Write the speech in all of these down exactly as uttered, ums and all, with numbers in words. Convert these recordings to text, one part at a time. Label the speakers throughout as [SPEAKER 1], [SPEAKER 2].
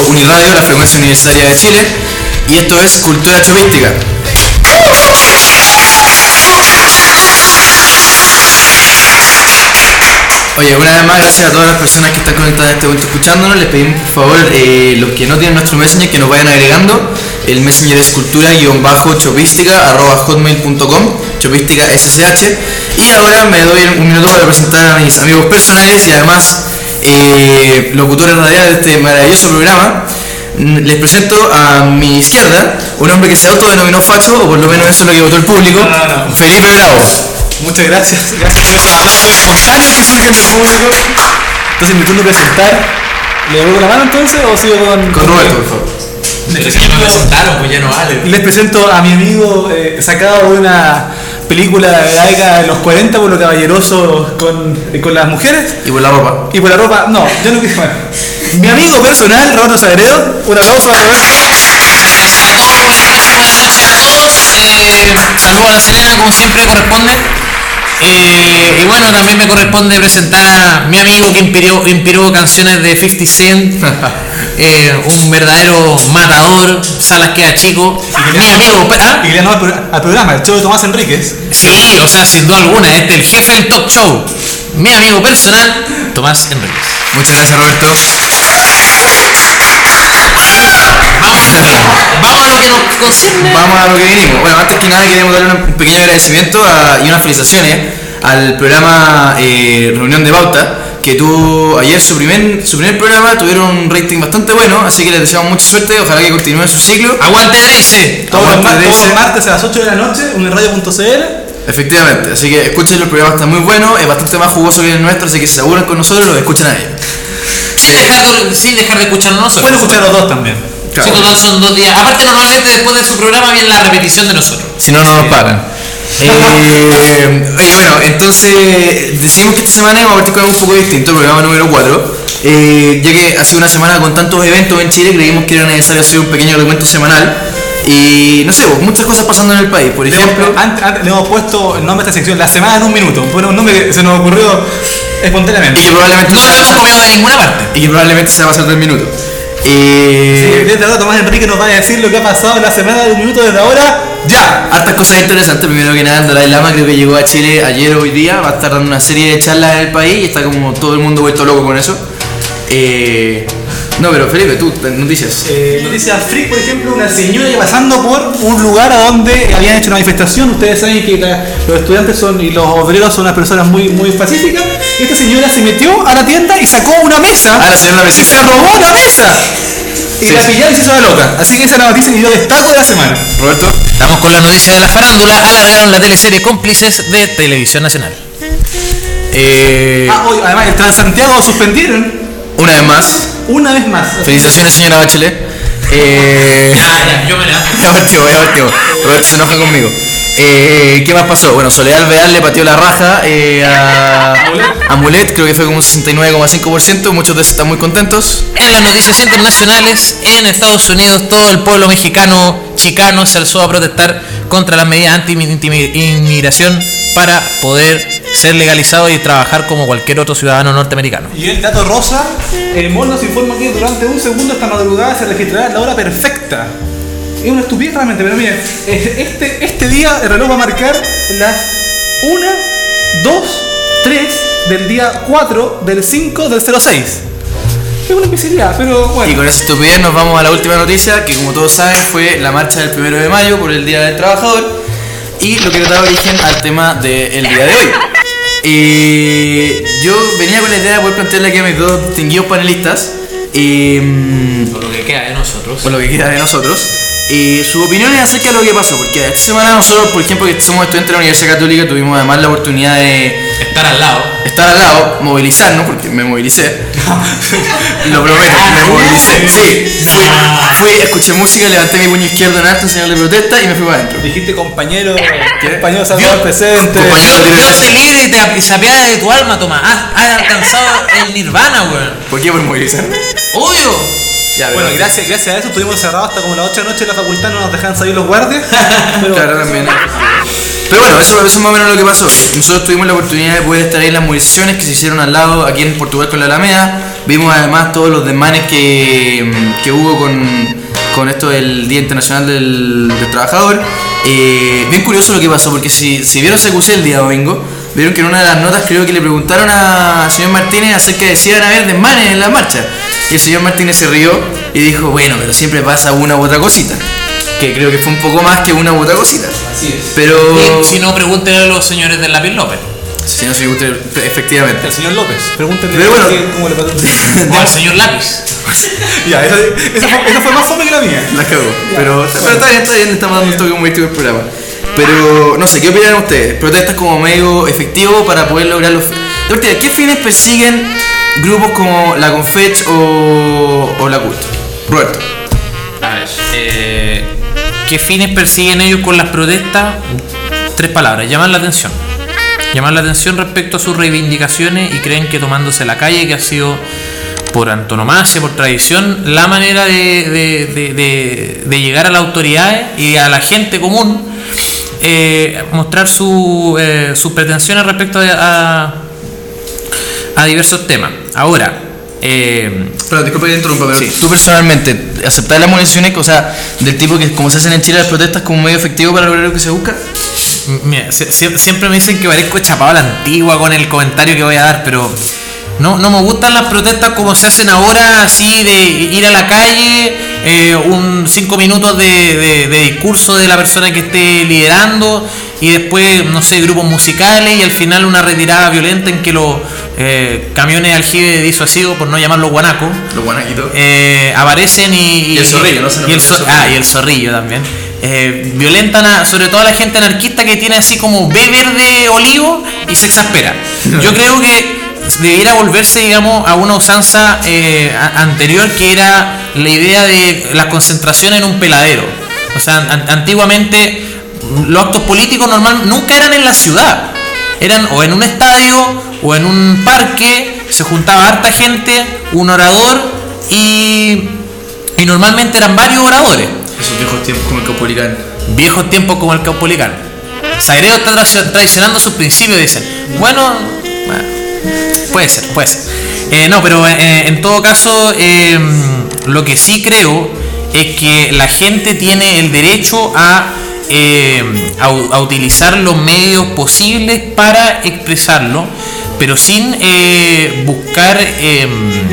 [SPEAKER 1] Uniradio, la frecuencia universitaria de Chile, y esto es Cultura Chopística. Oye, una vez más, gracias a todas las personas que están conectadas en este momento escuchándonos. Les pedimos por favor, eh, los que no tienen nuestro Messenger, que nos vayan agregando. El Messenger es cultura-chopística arroba hotmail punto com, chopística S C H. Y ahora me doy un minuto para presentar a mis amigos personales y además eh, locutores radiales de este maravilloso programa. Les presento a mi izquierda un hombre que se autodenominó facho, o por lo menos eso es lo que votó el público.
[SPEAKER 2] No, no, no.
[SPEAKER 1] Felipe Bravo.
[SPEAKER 2] Muchas gracias, gracias por esos aplausos espontáneos que surgen del público. Entonces mi turno de presentar. ¿Le devuelvo la mano entonces o sigo con,
[SPEAKER 1] Con Roberto, por favor?
[SPEAKER 2] Les
[SPEAKER 3] Pero
[SPEAKER 2] presento,
[SPEAKER 3] si no presentaron, pues ya no vale.
[SPEAKER 2] les presento a mi amigo eh, sacado de una película de la década de los cuarenta por lo caballeroso con, eh, con las mujeres.
[SPEAKER 1] Y por la ropa.
[SPEAKER 2] Y por la ropa, no, yo no quiero. Bueno. Mi amigo personal, Roberto Sagredo. Un aplauso a Roberto.
[SPEAKER 3] Gracias a todos por el espacio, buenas noches a todos. Eh, saludos a la Serena, como siempre corresponde. Eh, y bueno, también me corresponde presentar a mi amigo que inspiró, inspiró canciones de fifty Cent, eh, un verdadero matador, Salas queda chico.
[SPEAKER 2] Y
[SPEAKER 3] Mi amigo, ¿ah?
[SPEAKER 2] Y que le ganó al, pro- al programa, el show de Tomás Enríquez.
[SPEAKER 3] Sí, o sea, sin duda alguna, este es el jefe del talk show. Mi amigo personal, Tomás Enríquez.
[SPEAKER 1] Muchas gracias, Roberto.
[SPEAKER 3] Vamos, vamos a lo que nos concierne.
[SPEAKER 1] Vamos a lo que vinimos. Bueno, antes que nada queremos darle un pequeño agradecimiento a, y unas felicitaciones al programa eh, Reunión de Pauta, que tuvo ayer su primer, su primer programa. Tuvieron un rating bastante bueno, así que les deseamos mucha suerte. Ojalá que continúen su ciclo.
[SPEAKER 3] ¡Aguante Dreice!
[SPEAKER 2] Todos los,
[SPEAKER 1] Aguante
[SPEAKER 2] mar-
[SPEAKER 1] de
[SPEAKER 2] todos
[SPEAKER 1] ese.
[SPEAKER 2] los martes a las ocho de la noche, uniradio punto c l.
[SPEAKER 1] Efectivamente, así que escuchen, el programa está muy bueno, es bastante más jugoso que el nuestro, así que se aburren con nosotros, lo escuchan a ellos.
[SPEAKER 3] Sin dejar, de, sin dejar de escucharnos nosotros.
[SPEAKER 2] Pueden escuchar los dos también.
[SPEAKER 3] Sí, total, son dos días. Aparte, normalmente después de su programa viene la repetición de nosotros.
[SPEAKER 1] Si no, no nos pagan. Eh, oye, bueno, entonces decidimos que esta semana vamos a partir con algo un poco distinto, el programa número cuatro. Eh, ya que ha sido una semana con tantos eventos en Chile, creímos que era necesario hacer un pequeño recuento semanal. Y no sé, pues, muchas cosas pasando en el país. Por
[SPEAKER 2] Le
[SPEAKER 1] ejemplo,
[SPEAKER 2] hemos, antes, antes le hemos puesto el nombre a esta sección, La Semana en un Minuto. Bueno, un nombre que se nos ocurrió espontáneamente.
[SPEAKER 1] y que probablemente
[SPEAKER 3] No
[SPEAKER 1] se
[SPEAKER 3] lo
[SPEAKER 1] va a
[SPEAKER 3] hemos
[SPEAKER 1] pasar-
[SPEAKER 3] comido de ninguna parte.
[SPEAKER 1] y que probablemente se va a pasar del minuto.
[SPEAKER 2] Sí,
[SPEAKER 1] Eh,
[SPEAKER 2] desde ahora Tomás Enrique nos va a decir lo que ha pasado en la semana de un minuto desde ahora. ¡Ya!
[SPEAKER 1] Hartas cosas interesantes. Primero que nada, el Dalai Lama creo que llegó a Chile ayer o hoy día. Va a estar dando una serie de charlas en el país y está como todo el mundo vuelto loco con eso. Eh, no, pero Felipe, tú, noticias.
[SPEAKER 2] Eh, Noticias Freak, por ejemplo, una señora iba pasando por un lugar a donde habían hecho una manifestación. Ustedes saben que la- los estudiantes son y los obreros son unas personas muy, muy pacíficas. Esta señora se metió a la tienda y sacó una mesa.
[SPEAKER 1] Ah, la señora
[SPEAKER 2] y
[SPEAKER 1] mesita.
[SPEAKER 2] se robó la mesa. Y
[SPEAKER 1] Sí,
[SPEAKER 2] la
[SPEAKER 1] sí.
[SPEAKER 2] pillaron y se hizo la loca. Así que esa es la noticia que yo destaco de la semana.
[SPEAKER 1] Roberto.
[SPEAKER 3] Estamos con la noticia de la farándula. Alargaron la teleserie Cómplices de Televisión Nacional.
[SPEAKER 1] Eh,
[SPEAKER 2] Ah, hoy, además, el Transantiago lo suspendieron
[SPEAKER 1] una vez más,
[SPEAKER 2] una vez más.
[SPEAKER 1] felicitaciones, señora Bachelet. Eh,
[SPEAKER 3] ya, yo me la.
[SPEAKER 1] ya partimos, ya partimos. Roberto se enoja conmigo. Eh, ¿Qué más pasó? Bueno, Soledad Alvear le pateó la raja eh, a a Mulet, creo que fue como un sesenta y nueve coma cinco por ciento. Muchos de esos están muy contentos.
[SPEAKER 3] En las noticias internacionales, en Estados Unidos, todo el pueblo mexicano chicano se alzó a protestar contra las medidas anti-inmigración para poder ser legalizado y trabajar como cualquier otro ciudadano norteamericano.
[SPEAKER 2] Y el dato rosa, el M O L nos informa que durante un segundo esta madrugada se registrará la hora perfecta. Es una estupidez realmente, pero miren, este, este día el reloj va a marcar las una, dos, tres del día cuatro del cinco del cero seis. Es una imbecilidad, pero
[SPEAKER 1] Y
[SPEAKER 2] bueno.
[SPEAKER 1] con esa estupidez nos vamos a la última noticia, que como todos saben fue la marcha del primero de mayo por el Día del Trabajador y lo que da origen al tema del día de hoy. Eh, yo venía con la idea de poder plantearle aquí a mis dos distinguidos panelistas eh,
[SPEAKER 3] Por lo que queda de nosotros.
[SPEAKER 1] por lo que queda de nosotros, eh, sus opiniones acerca de lo que pasó, porque esta semana nosotros, por ejemplo, que somos estudiantes de la Universidad Católica, tuvimos además la oportunidad de
[SPEAKER 3] Estar al lado.
[SPEAKER 1] estar al lado, movilizarnos, porque me movilicé. Lo prometo, me movilicé. Sí, fui, fui, escuché música, levanté mi puño izquierdo en alto en señal de protesta y me fui para adentro.
[SPEAKER 2] Dijiste compañero,
[SPEAKER 1] ¿Qué?
[SPEAKER 2] compañero Salvador
[SPEAKER 3] Dios-
[SPEAKER 2] presente.
[SPEAKER 1] compañero-
[SPEAKER 3] Dios, Dios te libre y, te, y se apiade de tu alma, Tomás. Has, has alcanzado el nirvana, weón.
[SPEAKER 1] ¿Por qué? Por movilizarme.
[SPEAKER 3] Obvio.
[SPEAKER 1] Ya,
[SPEAKER 2] Bueno,
[SPEAKER 1] pero-
[SPEAKER 2] y gracias, gracias a eso estuvimos cerrados hasta como las ocho de la noche en la facultad, no nos dejaban salir los guardias. Pero
[SPEAKER 1] Claro, también. Pero bueno, eso, eso es más o menos lo que pasó. Nosotros tuvimos la oportunidad de poder estar ahí en las movilizaciones que se hicieron al lado, aquí en Portugal con la Alameda. Vimos además todos los desmanes que, que hubo con, con esto del Día Internacional del, del Trabajador. Eh, bien curioso lo que pasó, porque si, si vieron C Q C el día domingo, vieron que en una de las notas creo que le preguntaron al señor Martínez acerca de si iban a haber desmanes en la marcha. Y el señor Martínez se rió y dijo, bueno, pero siempre pasa una u otra cosita. Que creo que fue un poco más que una u otra cosita.
[SPEAKER 2] Así es.
[SPEAKER 1] Pero...
[SPEAKER 3] Y si no, pregúntenle a los señores del Lápiz López.
[SPEAKER 1] Si no, si usted, efectivamente.
[SPEAKER 2] El señor López, pregúntenle
[SPEAKER 1] Pero bueno,
[SPEAKER 2] qué- cómo le pasó.
[SPEAKER 3] O al señor Lápiz.
[SPEAKER 2] Ya, esa, esa, fue, esa fue más fome que la mía.
[SPEAKER 1] La cagó. Pero, pero está bien, está bien, estamos dando un toque humorístico al programa. Pero, no sé, ¿qué opinan ustedes? ¿Protestas como medio efectivo para poder lograr los fines? De verdad, ¿qué fines persiguen grupos como la Confech o, o la C U T? Roberto.
[SPEAKER 3] A ver, eh, ¿qué fines persiguen ellos con las protestas? Tres palabras, llamar la atención. Llamar la atención respecto a sus reivindicaciones y creen que tomándose la calle, que ha sido por antonomasia, por tradición, la manera de, de, de, de, de llegar a las autoridades y a la gente común, eh, mostrar su, eh, sus pretensiones respecto a, a, a diversos temas. Ahora, eh,
[SPEAKER 1] Pero disculpa que te interrumpa, pero
[SPEAKER 3] Sí.
[SPEAKER 1] tú personalmente, ¿aceptás las municiones, o sea, del tipo que como se hacen en Chile las protestas como medio efectivo para lograr lo que se busca?
[SPEAKER 3] Mira, sie- sie- siempre me dicen que parezco chapado a la antigua con el comentario que voy a dar, pero no, no me gustan las protestas como se hacen ahora, así de ir a la calle, eh, un cinco minutos de, de- de discurso de la persona que esté liderando y después, no sé, grupos musicales y al final una retirada violenta en que los eh, camiones de aljibe disuasivo, por no llamarlos guanacos,
[SPEAKER 1] Los guanaquitos.
[SPEAKER 3] eh, aparecen y,
[SPEAKER 1] Y el zorrillo, ¿no? Se nos
[SPEAKER 3] y el
[SPEAKER 1] olvidó el
[SPEAKER 3] zo-
[SPEAKER 1] zorrillo.
[SPEAKER 3] ah, y el zorrillo también. Eh, violentan a, sobre todo a la gente anarquista que tiene así como B verde olivo y se exaspera. Yo creo que debiera volverse, digamos, a una usanza eh, a- anterior, que era la idea de las concentraciones en un peladero. O sea, an- antiguamente los actos políticos normal nunca eran en la ciudad, eran o en un estadio o en un parque, se juntaba harta gente, un orador y, y normalmente eran varios oradores.
[SPEAKER 1] Esos viejos tiempos como el Caupolicán.
[SPEAKER 3] Viejos tiempos como el Caupolicán. Sagredo está tra- traicionando sus principios, dicen. Bueno, bueno, puede ser, puede ser. Eh, no, pero eh, en todo caso, eh, lo que sí creo es que la gente tiene el derecho a, eh, a, a utilizar los medios posibles para expresarlo, pero sin eh, buscar, eh,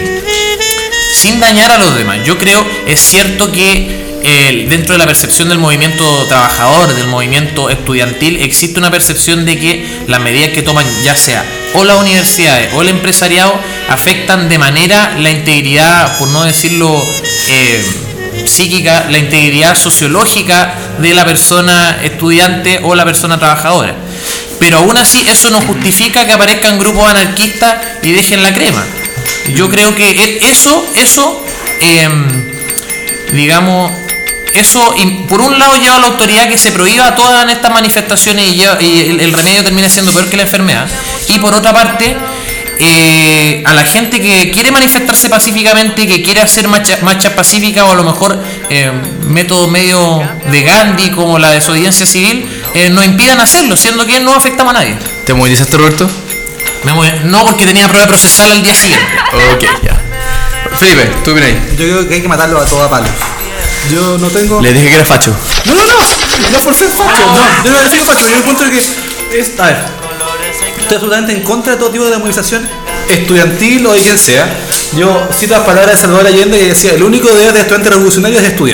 [SPEAKER 3] sin dañar a los demás. Yo creo, es cierto que eh, dentro de la percepción del movimiento trabajador, del movimiento estudiantil, existe una percepción de que las medidas que toman, ya sea o las universidades o el empresariado, afectan de manera la integridad, por no decirlo eh, psíquica, la integridad sociológica de la persona estudiante o la persona trabajadora. Pero aún así eso no justifica que aparezcan grupos anarquistas y dejen la crema. Yo creo que e- eso, eso, eh, digamos, eso y por un lado lleva a la autoridad que se prohíba todas estas manifestaciones y, lleva- y el, el remedio termina siendo peor que la enfermedad. Y por otra parte, eh, a la gente que quiere manifestarse pacíficamente, que quiere hacer marchas marcha pacíficas o a lo mejor eh, métodos medio de Gandhi como la desobediencia civil, eh, no impidan hacerlo, siendo que no afectamos a nadie.
[SPEAKER 1] ¿Te movilizaste, Roberto?
[SPEAKER 3] Me voy- no, porque tenía prueba procesal al día siguiente.
[SPEAKER 1] Ok, ya. Felipe, ¿tú opinas?
[SPEAKER 2] Yo creo que hay que matarlo a toda palo. Yo no tengo.
[SPEAKER 1] Le dije que era facho.
[SPEAKER 2] No, no, no, no por ser facho, no, yo no le digo facho, yo encuentro que es, a ver, estoy absolutamente en contra de todo tipo de movilización estudiantil o de quien sea. Yo cito las palabras de Salvador Allende que decía, el único deber de estudiante revolucionario es estudiar.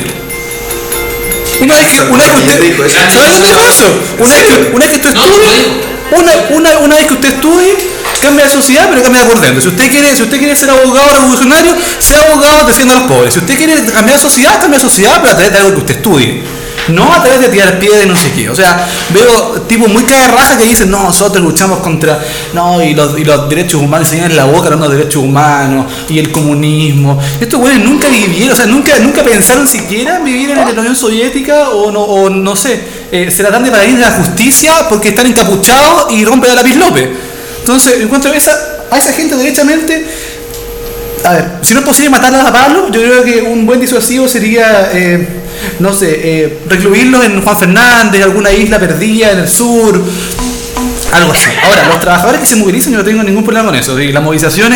[SPEAKER 2] Una vez que, una vez que usted,
[SPEAKER 1] Dijo eso.
[SPEAKER 2] ¿sabes dónde dijo eso? Una vez que, una vez que usted
[SPEAKER 3] No,
[SPEAKER 2] estudie,
[SPEAKER 3] lo digo.
[SPEAKER 2] una, una, una vez que usted estudie, cambia de sociedad, pero cambia por dentro. Si usted quiere, si usted quiere ser abogado revolucionario, sea abogado, defienda a los pobres. Si usted quiere cambiar de sociedad, cambia de sociedad, pero a través de algo que usted estudie. No a través de tirar piedras y no sé qué. O sea, veo tipos muy cara de raja que dicen, no, nosotros luchamos contra, no, y los, y los derechos humanos, se llenan en la boca hablando de derechos humanos, y el comunismo. Estos güeyes nunca vivieron, o sea, nunca, nunca pensaron siquiera vivir en la Unión Soviética, o no, o no sé, eh, se tratan de paraísos de la justicia porque están encapuchados y rompen a Lápiz López. Entonces, encuentro a esa, a esa gente derechamente, a ver, si no es posible matarlas a palo, yo creo que un buen disuasivo sería, eh, no sé, eh, recluirlos en Juan Fernández, alguna isla perdida en el sur, algo así. Ahora, los trabajadores que se movilizan, yo no tengo ningún problema con eso, y las movilizaciones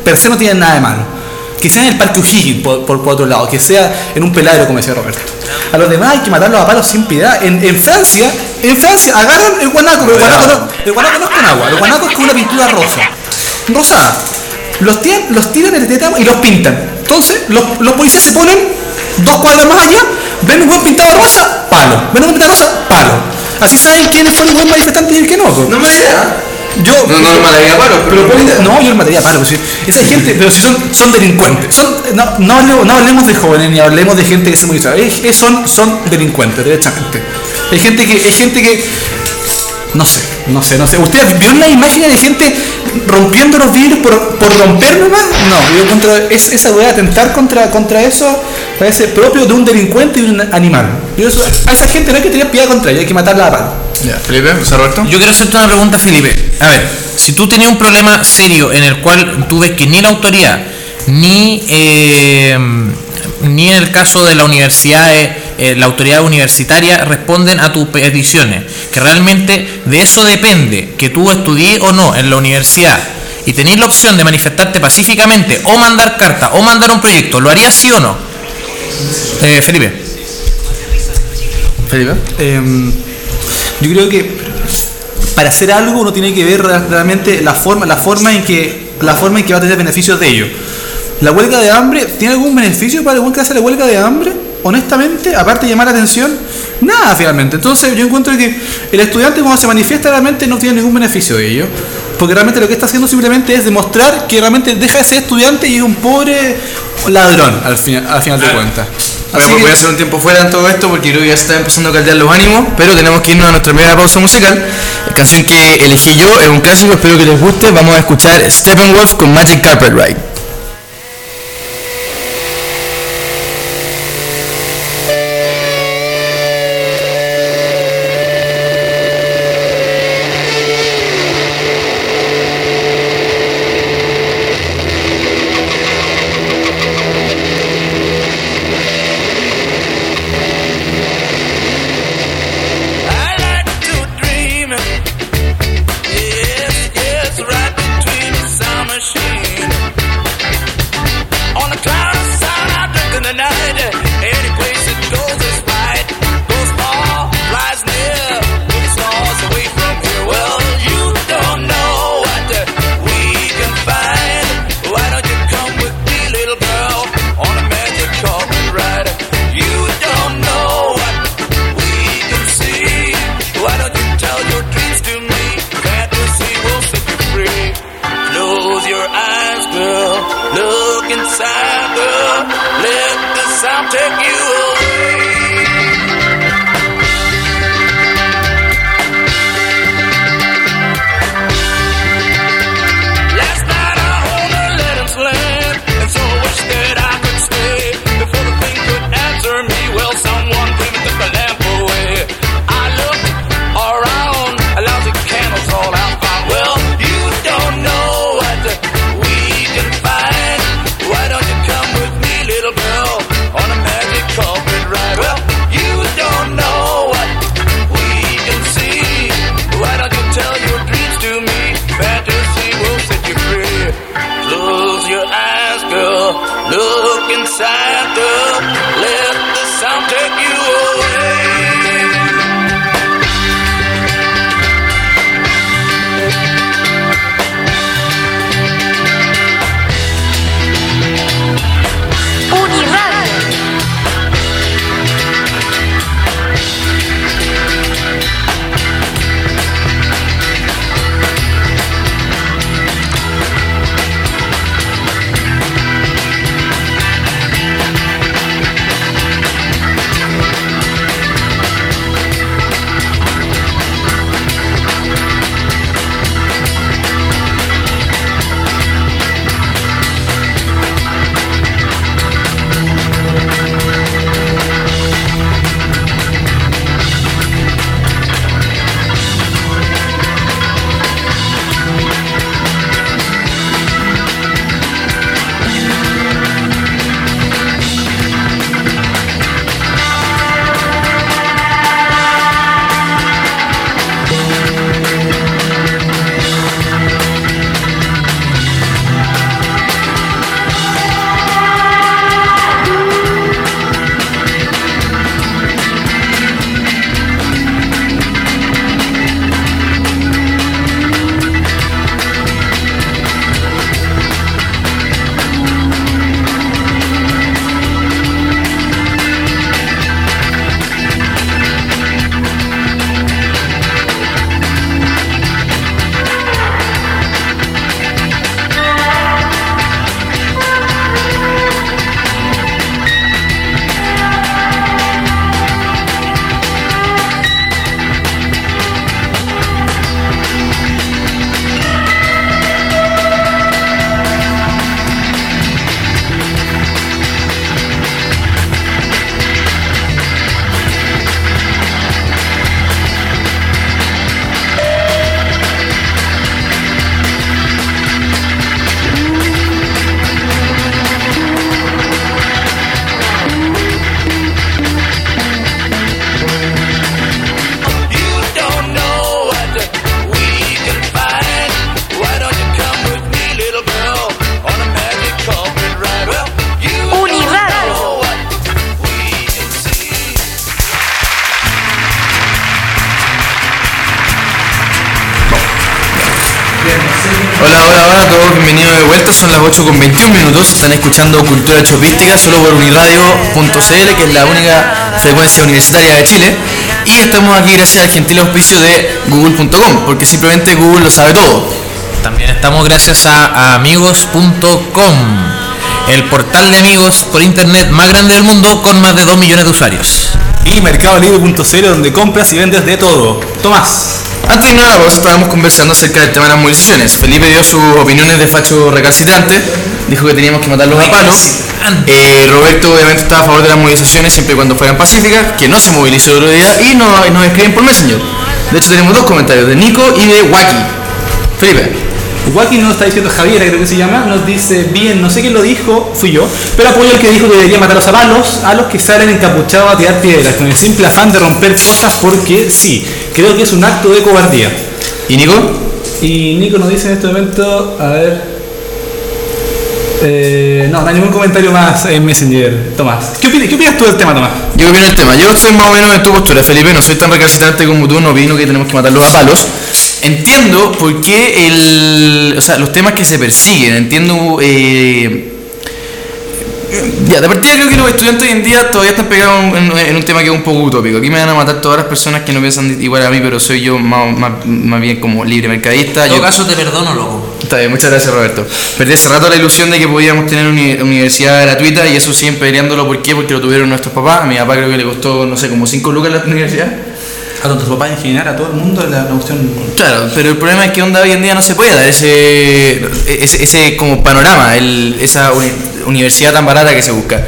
[SPEAKER 2] per se no tienen nada de malo. Que sea en el Parque O'Higgins, por, por, por otro lado, que sea en un peladero, como decía Roberto. A los demás hay que matarlos a palos sin piedad. En, en Francia, en Francia agarran el guanaco, pero el guanaco no, el guanaco no es con agua, el guanaco es con una pintura rosa, rosada. Los tiran, los tiran en el tétamo y los pintan. Entonces, los, los policías se ponen dos cuadras más allá, ven un buen pintado rosa, palo. Ven un buen pintado rosa, palo. Así saben quiénes fueron los buen manifestantes y el que no.
[SPEAKER 1] No me idea.
[SPEAKER 2] Yo,
[SPEAKER 1] no, no le mataría paro, pero,
[SPEAKER 2] pero, pero no, yo le mataría paro. Si, esa gente, pero si son, son delincuentes. Son, no, no, hablemos, no hablemos de jóvenes ni hablemos de gente que se moviliza. Es, es, son, son delincuentes, derechamente. Hay gente que, hay gente que, no sé, no sé, no sé. ¿Ustedes vieron las imágenes de gente rompiendo los vidrios por, por romper nomás? No, yo contra es, esa voy a atentar contra, contra eso. Parece propio de un delincuente y de un animal. Yo eso, a esa gente no hay que tener piedad contra ella, hay que matarla a palo.
[SPEAKER 1] Ya, Felipe, ¿José Roberto?
[SPEAKER 3] Yo quiero hacerte una pregunta, Felipe. A ver, si tú tenías un problema serio en el cual tú ves que ni la autoridad, ni eh, ni en el caso de la universidad, eh, la autoridad universitaria responden a tus peticiones, que realmente de eso depende que tú estudies o no en la universidad, y tenéis la opción de manifestarte pacíficamente o mandar carta o mandar un proyecto, ¿lo harías sí o no? Eh, Felipe.
[SPEAKER 2] Felipe. Eh, Yo creo que para hacer algo uno tiene que ver realmente la forma, la forma en que, la forma en que va a tener beneficios de ello. La huelga de hambre, ¿tiene algún beneficio para el que hace la huelga de hambre? Honestamente, aparte de llamar la atención, nada finalmente. Entonces yo encuentro que el estudiante cuando se manifiesta realmente no tiene ningún beneficio de ello, porque realmente lo que está haciendo simplemente es demostrar que realmente deja de ser estudiante y es un pobre ladrón al final, al final de cuentas.
[SPEAKER 1] Así bueno, que voy a hacer un tiempo fuera en todo esto porque creo que ya se está empezando a caldear los ánimos, pero tenemos que irnos a nuestra primera pausa musical. La canción que elegí yo es un clásico, espero que les guste. Vamos a escuchar Steppenwolf con Magic Carpet Ride.
[SPEAKER 4] Call
[SPEAKER 1] Bienvenidos de vuelta, son las ocho con veintiún minutos. Están escuchando Cultura Chopística solo por uniradio punto c l, que es la única frecuencia universitaria de Chile. Y estamos aquí gracias al gentil auspicio de google punto com, porque simplemente Google lo sabe todo.
[SPEAKER 3] También estamos gracias a amigos punto com, el portal de amigos por internet más grande del mundo con más de dos millones de usuarios.
[SPEAKER 2] Y mercado libre punto c l, donde compras y vendes de todo. Tomás.
[SPEAKER 1] Antes de irnos a la pausa estábamos conversando acerca del tema de las movilizaciones. Felipe dio sus opiniones de facho recalcitrante, dijo que teníamos que matarlos a palos. Eh, Roberto obviamente estaba a favor de las movilizaciones siempre y cuando fueran pacíficas, que no se movilizó el otro día y no, nos escriben por Messenger. De hecho tenemos dos comentarios, de Nico y de Waki. Felipe.
[SPEAKER 2] Waki nos está diciendo Javier, creo que se llama, nos dice, bien, no sé quién lo dijo, fui yo, pero apoyo al que dijo que debería matarlos a palos a los que salen encapuchados a tirar piedras, con el simple afán de romper cosas porque sí, creo que es un acto de cobardía.
[SPEAKER 1] ¿Y Nico?
[SPEAKER 2] Y Nico nos dice en este momento, a ver... Eh, no, no hay ningún comentario más en Messenger, Tomás. ¿Qué opinas, ¿Qué opinas tú del tema, Tomás?
[SPEAKER 1] Yo opino el tema, yo estoy más o menos en tu postura, Felipe, no soy tan recalcitrante como tú, no opino que tenemos que matarlos a palos. Entiendo por qué el, o sea, los temas que se persiguen, entiendo, eh, ya, de partida creo que los estudiantes hoy en día todavía están pegados en, en un tema que es un poco utópico. Aquí me van a matar todas las personas que no piensan igual a mí, pero soy yo más, más, más bien como libre mercadista.
[SPEAKER 3] En todo
[SPEAKER 1] yo,
[SPEAKER 3] caso te perdono, loco.
[SPEAKER 1] Está bien, muchas gracias, Roberto. Perdí hace rato la ilusión de que podíamos tener una universidad gratuita y eso siguen peleándolo. ¿Por qué? Porque lo tuvieron nuestros papás. A mi papá creo que le costó, no sé, como cinco lucas la universidad.
[SPEAKER 2] A nuestros papás en general, a todo el mundo, la, la opción.
[SPEAKER 1] Claro, pero el problema es que onda hoy en día no se puede dar ese ese, ese como panorama, el, esa uni, universidad tan barata que se busca.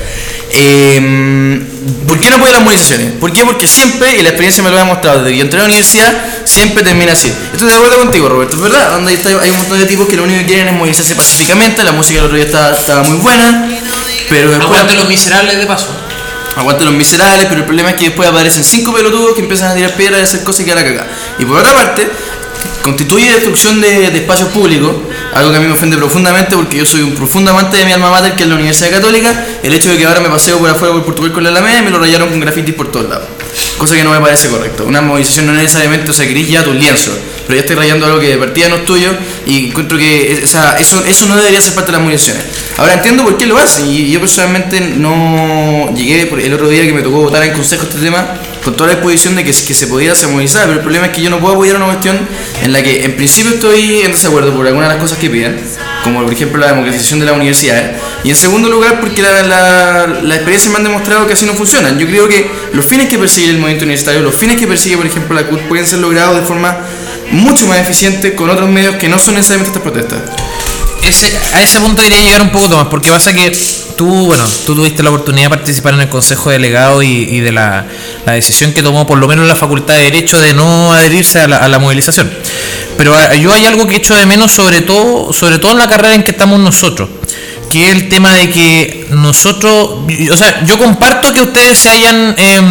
[SPEAKER 1] Eh, ¿Por qué no puede las movilizaciones? ¿Por qué? Porque siempre, y la experiencia me lo ha demostrado, desde que yo entré a la universidad, siempre termina así. Estoy de acuerdo contigo, Roberto, es verdad, donde está, hay un montón de tipos que lo único que quieren es movilizarse pacíficamente, la música del otro día estaba, estaba muy buena, pero después...
[SPEAKER 3] Aguante los miserables de paso.
[SPEAKER 1] Aguante los miserables, pero el problema es que después aparecen cinco pelotudos que empiezan a tirar piedras y a hacer cosas y quedar a cagar. Y por otra parte, constituye destrucción de, de espacios públicos, algo que a mí me ofende profundamente porque yo soy un profundo amante de mi alma mater, que es la Universidad Católica. El hecho de que ahora me paseo por afuera por Portugal con la Alameda y me lo rayaron con grafitis por todos lados, cosa que no me parece correcto. Una movilización no necesariamente, o sea, querís ya tu lienzo, pero ya estoy rayando algo que de partida no es tuyo y encuentro que o sea, eso, eso no debería ser parte de las movilizaciones. Ahora entiendo por qué lo hacen y yo personalmente no llegué por el otro día que me tocó votar en consejo este tema con toda la exposición de que, que se podía hacer movilizar, pero el problema es que yo no puedo apoyar una cuestión en la que en principio estoy en desacuerdo por algunas de las cosas que piden, como por ejemplo la democratización de las universidades, y en segundo lugar porque la, la, la experiencia me han demostrado que así no funcionan. Yo creo que los fines que persigue el movimiento universitario, los fines que persigue por ejemplo la C U T pueden ser logrados de forma mucho más eficiente con otros medios que no son necesariamente estas protestas.
[SPEAKER 3] Ese, a ese punto quería llegar un poco más, porque pasa que tú, bueno, tú tuviste la oportunidad de participar en el Consejo Delegado y, y de la, la decisión que tomó por lo menos la Facultad de Derecho de no adherirse a la, a la movilización. Pero yo hay algo que echo de menos, sobre todo, sobre todo en la carrera en que estamos nosotros, que es el tema de que nosotros, o sea, yo comparto que ustedes se hayan... Eh,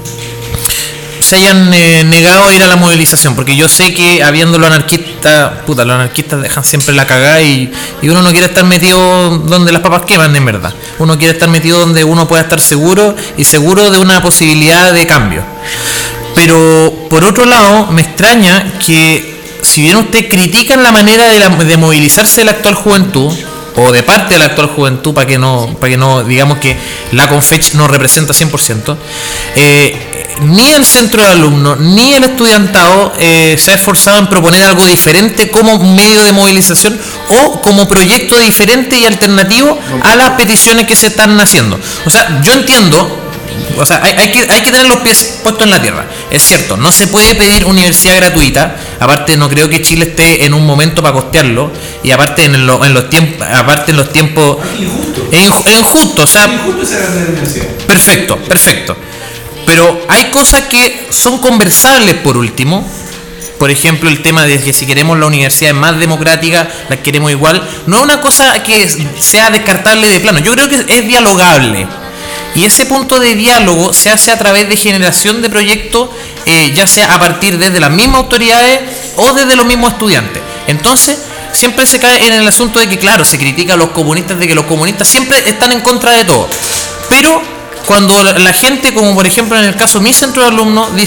[SPEAKER 3] se hayan eh, negado a ir a la movilización, porque yo sé que habiendo los anarquistas, puta, los anarquistas dejan siempre la cagada y, y uno no quiere estar metido donde las papas queman, en verdad. Uno quiere estar metido donde uno pueda estar seguro y seguro de una posibilidad de cambio. Pero por otro lado, me extraña que si bien usted critican la manera de, la, de movilizarse de la actual juventud, o de parte de la actual juventud, para que no, para que no digamos que la Confech no representa cien por ciento, eh, ni el centro de alumnos ni el estudiantado eh, se ha esforzado en proponer algo diferente como medio de movilización o como proyecto diferente y alternativo a las peticiones que se están haciendo. O sea, yo entiendo, o sea, hay, hay, que, hay que tener los pies puestos en la tierra. Es cierto, no se puede pedir universidad gratuita. Aparte, no creo que Chile esté en un momento para costearlo. Y aparte, en, lo, en los tiempos, aparte en los tiempos,
[SPEAKER 2] Injusto.
[SPEAKER 3] Es injusto, injusto, o sea,
[SPEAKER 2] Injusto esa universidad.
[SPEAKER 3] perfecto, perfecto. Pero hay cosas que son conversables por último. Por ejemplo, el tema de que si queremos la universidad más democrática, la queremos igual. No es una cosa que sea descartable de plano. Yo creo que es dialogable. Y ese punto de diálogo se hace a través de generación de proyectos, eh, ya sea a partir desde las mismas autoridades o desde los mismos estudiantes. Entonces, siempre se cae en el asunto de que, claro, se critica a los comunistas, de que los comunistas siempre están en contra de todo. Pero cuando la gente, como por ejemplo en el caso de mi centro de alumnos, dice,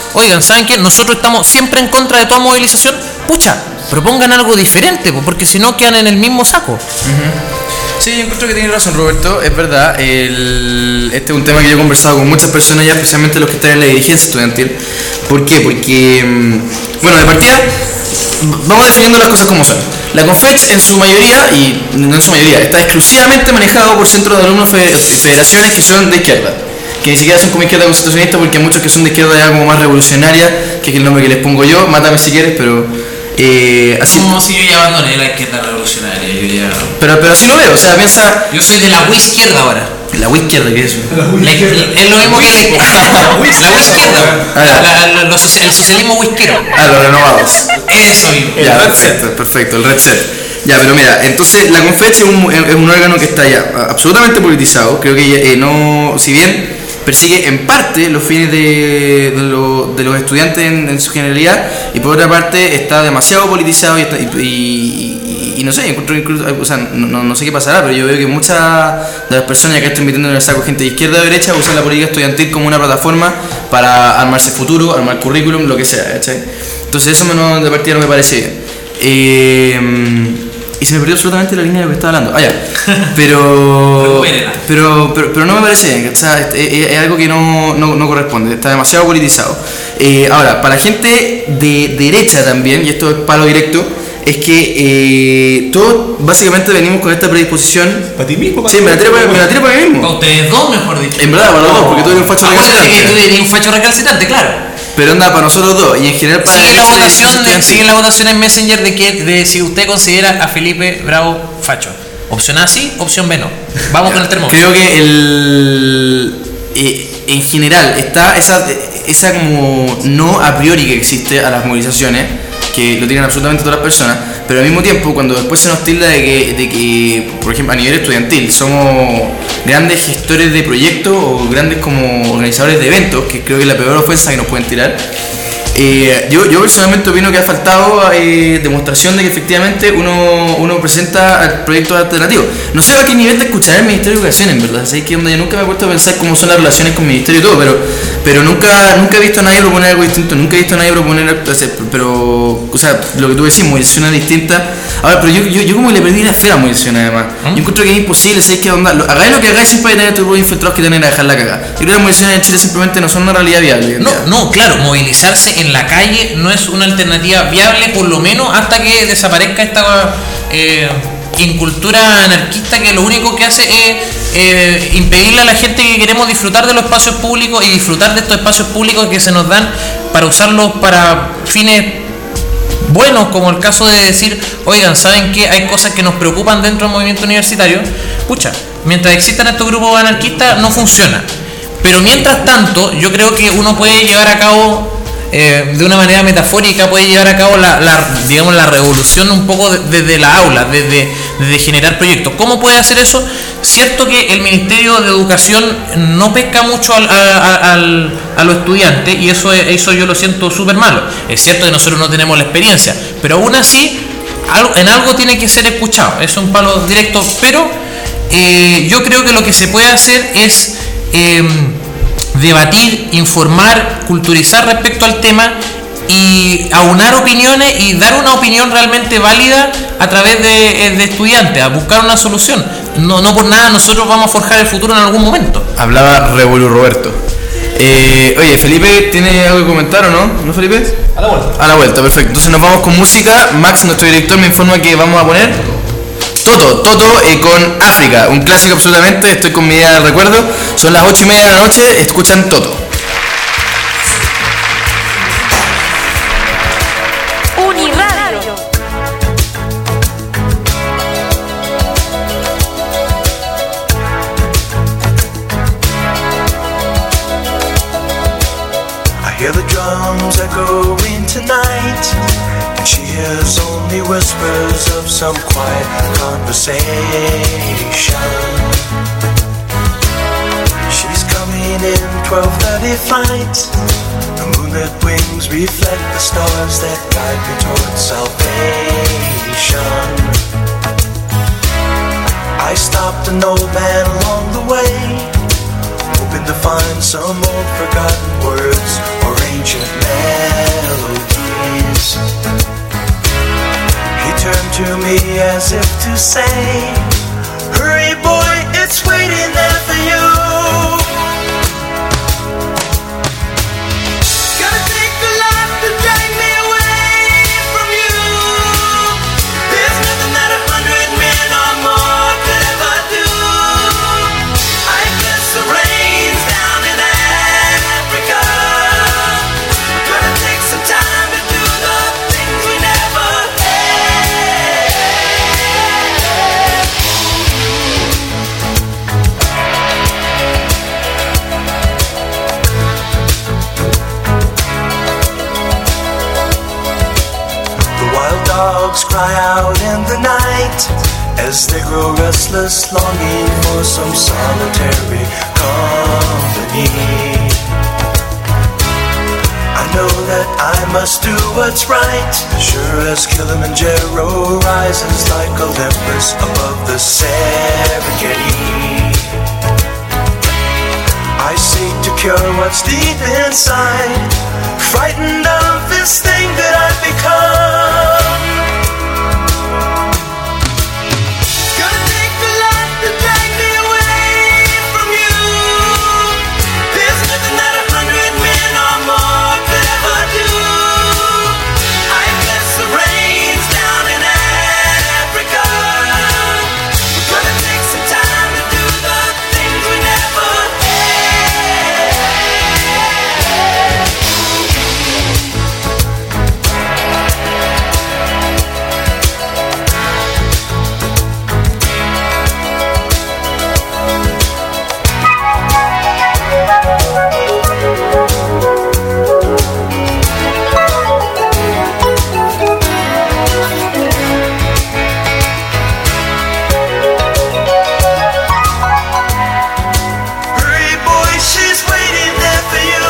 [SPEAKER 3] oigan, ¿saben qué? Nosotros estamos siempre en contra de toda movilización. Pucha, propongan algo diferente, porque si no quedan en el mismo saco.
[SPEAKER 1] Uh-huh. Sí, yo encuentro que tienes razón, Roberto, es verdad. El, este es un tema que yo he conversado con muchas personas ya, especialmente los que están en la dirigencia estudiantil. ¿Por qué? Porque, bueno, de partida, vamos definiendo las cosas como son. La Confech en su mayoría, y no en su mayoría, está exclusivamente manejado por centros de alumnos fe, federaciones que son de izquierda, que ni siquiera son como izquierda constitucionalista, porque hay muchos que son de izquierda ya como más revolucionaria, que es el nombre que les pongo yo, mátame si quieres, pero eh, así.
[SPEAKER 3] Como si yo ya abandoné la izquierda revolucionaria, yo ya...
[SPEAKER 1] Pero, pero así lo veo, o sea, piensa...
[SPEAKER 3] Yo soy de la U izquierda ahora.
[SPEAKER 1] La U izquierda, ¿qué es eso?
[SPEAKER 3] La, es lo mismo que la, la U izquierda,
[SPEAKER 1] ah,
[SPEAKER 3] la, la, lo, el socialismo whiskero.
[SPEAKER 1] Ah, los renovados.
[SPEAKER 3] Eso mismo.
[SPEAKER 1] Ya, perfecto, perfecto, el Red Set. Ya, pero mira, entonces la Confech es un, es un órgano que está ya absolutamente politizado. Creo que eh, no, si bien persigue en parte los fines de, de, lo, de los estudiantes en, en su generalidad, y por otra parte está demasiado politizado y, está, y, y, y, y no sé, encuentro incluso, o sea, no, no sé qué pasará, pero yo veo que muchas de las personas que están metiendo en el saco, gente de izquierda o derecha, usan la política estudiantil como una plataforma para armarse futuro, armar currículum, lo que sea, ¿cachai? Entonces eso no, de partida no me parece bien. Eh, y se me perdió absolutamente la línea de lo que estaba hablando. Ah, ya. Pero, pero, pero, pero no me parece bien. O sea, es, es, es algo que no, no, no corresponde. Está demasiado politizado. Eh, ahora, para la gente de derecha también, y esto es palo directo, es que eh, todos básicamente venimos con esta predisposición.
[SPEAKER 2] ¿Para ti mismo?
[SPEAKER 1] ¿Para sí, me la tiro para, me la tiro para mí mismo.
[SPEAKER 3] Para ustedes dos, mejor dicho.
[SPEAKER 1] En verdad, para los dos, porque tú eres un facho
[SPEAKER 3] ah,
[SPEAKER 1] recalcitrante.
[SPEAKER 3] Que tú eres un facho recalcitrante, claro.
[SPEAKER 1] Pero anda para nosotros dos, y en general para
[SPEAKER 3] sigue la votación
[SPEAKER 1] de,
[SPEAKER 3] de, sigue la votación en Messenger de que de si usted considera a Felipe Bravo facho. Opción A sí, opción B no. Vamos con el termómetro.
[SPEAKER 1] Creo que el eh, en general está esa esa como no a priori que existe a las movilizaciones, que lo tienen absolutamente todas las personas, pero al mismo tiempo cuando después se nos tilda de que, de que por ejemplo a nivel estudiantil somos grandes gestores de proyectos o grandes como organizadores de eventos, que creo que es la peor ofensa que nos pueden tirar. Eh, yo, yo personalmente opino que ha faltado eh, demostración de que efectivamente uno, uno presenta proyectos alternativos. No sé a qué nivel te escuchará el Ministerio de Educación, en verdad. ¿Sabes qué onda? Yo nunca me he puesto a pensar cómo son las relaciones con el Ministerio y todo, pero, pero nunca, nunca he visto a nadie proponer algo distinto, nunca he visto a nadie proponer, pero, o sea, lo que tú decís, movilizaciones distintas. Ahora, pero yo, yo, yo como que le perdí la fe a movilizaciones además. ¿Mm? Yo encuentro que es imposible, ¿sabes qué onda? Lo, hagáis lo que hagáis, siempre hay que tener grupos infiltrados que tienen a dejar la cagada. Yo creo que las movilizaciones en Chile simplemente no son una realidad viable.
[SPEAKER 3] No, no, claro, movilizarse en la calle no es una alternativa viable, por lo menos hasta que desaparezca esta eh, incultura anarquista que lo único que hace es eh, impedirle a la gente que queremos disfrutar de los espacios públicos y disfrutar de estos espacios públicos que se nos dan para usarlos para fines buenos, como el caso de decir, oigan, ¿saben qué? Hay cosas que nos preocupan dentro del movimiento universitario. Pucha, mientras existan estos grupos anarquistas no funciona. Pero mientras tanto, yo creo que uno puede llevar a cabo Eh, de una manera metafórica, puede llevar a cabo la, la digamos la revolución un poco desde de la aula, desde de, de generar proyectos. ¿Cómo puede hacer eso? Cierto que el Ministerio de Educación no pesca mucho al, a, al, a los estudiantes, y eso, eso yo lo siento súper malo. Es cierto que nosotros no tenemos la experiencia, pero aún así algo, en algo tiene que ser escuchado. Es un palo directo, pero eh, yo creo que lo que se puede hacer es eh, debatir, informar, culturizar respecto al tema y aunar opiniones y dar una opinión realmente válida a través de, de estudiantes, a buscar una solución. No, no por nada nosotros vamos a forjar el futuro en algún momento.
[SPEAKER 1] Hablaba Revolu Roberto. Eh, oye, Felipe, ¿tiene algo que comentar o no? ¿No, Felipe?
[SPEAKER 2] A la vuelta.
[SPEAKER 1] A la vuelta, perfecto. Entonces nos vamos con música. Max, nuestro director, me informa que vamos a poner Toto, Toto eh, con África, un clásico absolutamente, estoy con mi idea del recuerdo. Son las ocho y media de la noche, escuchan Toto.
[SPEAKER 4] Uniradio.
[SPEAKER 5] I hear the drums echoing tonight, and she hears only whispers of some quiet conversation. She's coming in twelve thirty flight. The moonlit wings reflect the stars that guide me towards salvation. I stopped an old man along the way, hoping to find some old forgotten words or ancient melodies. He turned to me as if to say, hurry boy, it's waiting there for you. Gonna take a lot to drag me away from you. There's nothing that a hundred men or more could ever do. I guess the rain's down in Africa. Gonna take some time to do the things we never had. The wild dogs cry out in the night as they grow restless, longing for some solitary company. I know that I must do what's right, sure as Kilimanjaro rises like Olympus above the Serengeti. I seek to cure what's deep inside, frightened of this thing that I've become. Gonna take a lot to drag me away from you. There's nothing that a hundred men or more could ever do. I guess the rain's down in Africa. Gonna take some time to do the things we never had. Hurry boy, she's waiting there for you.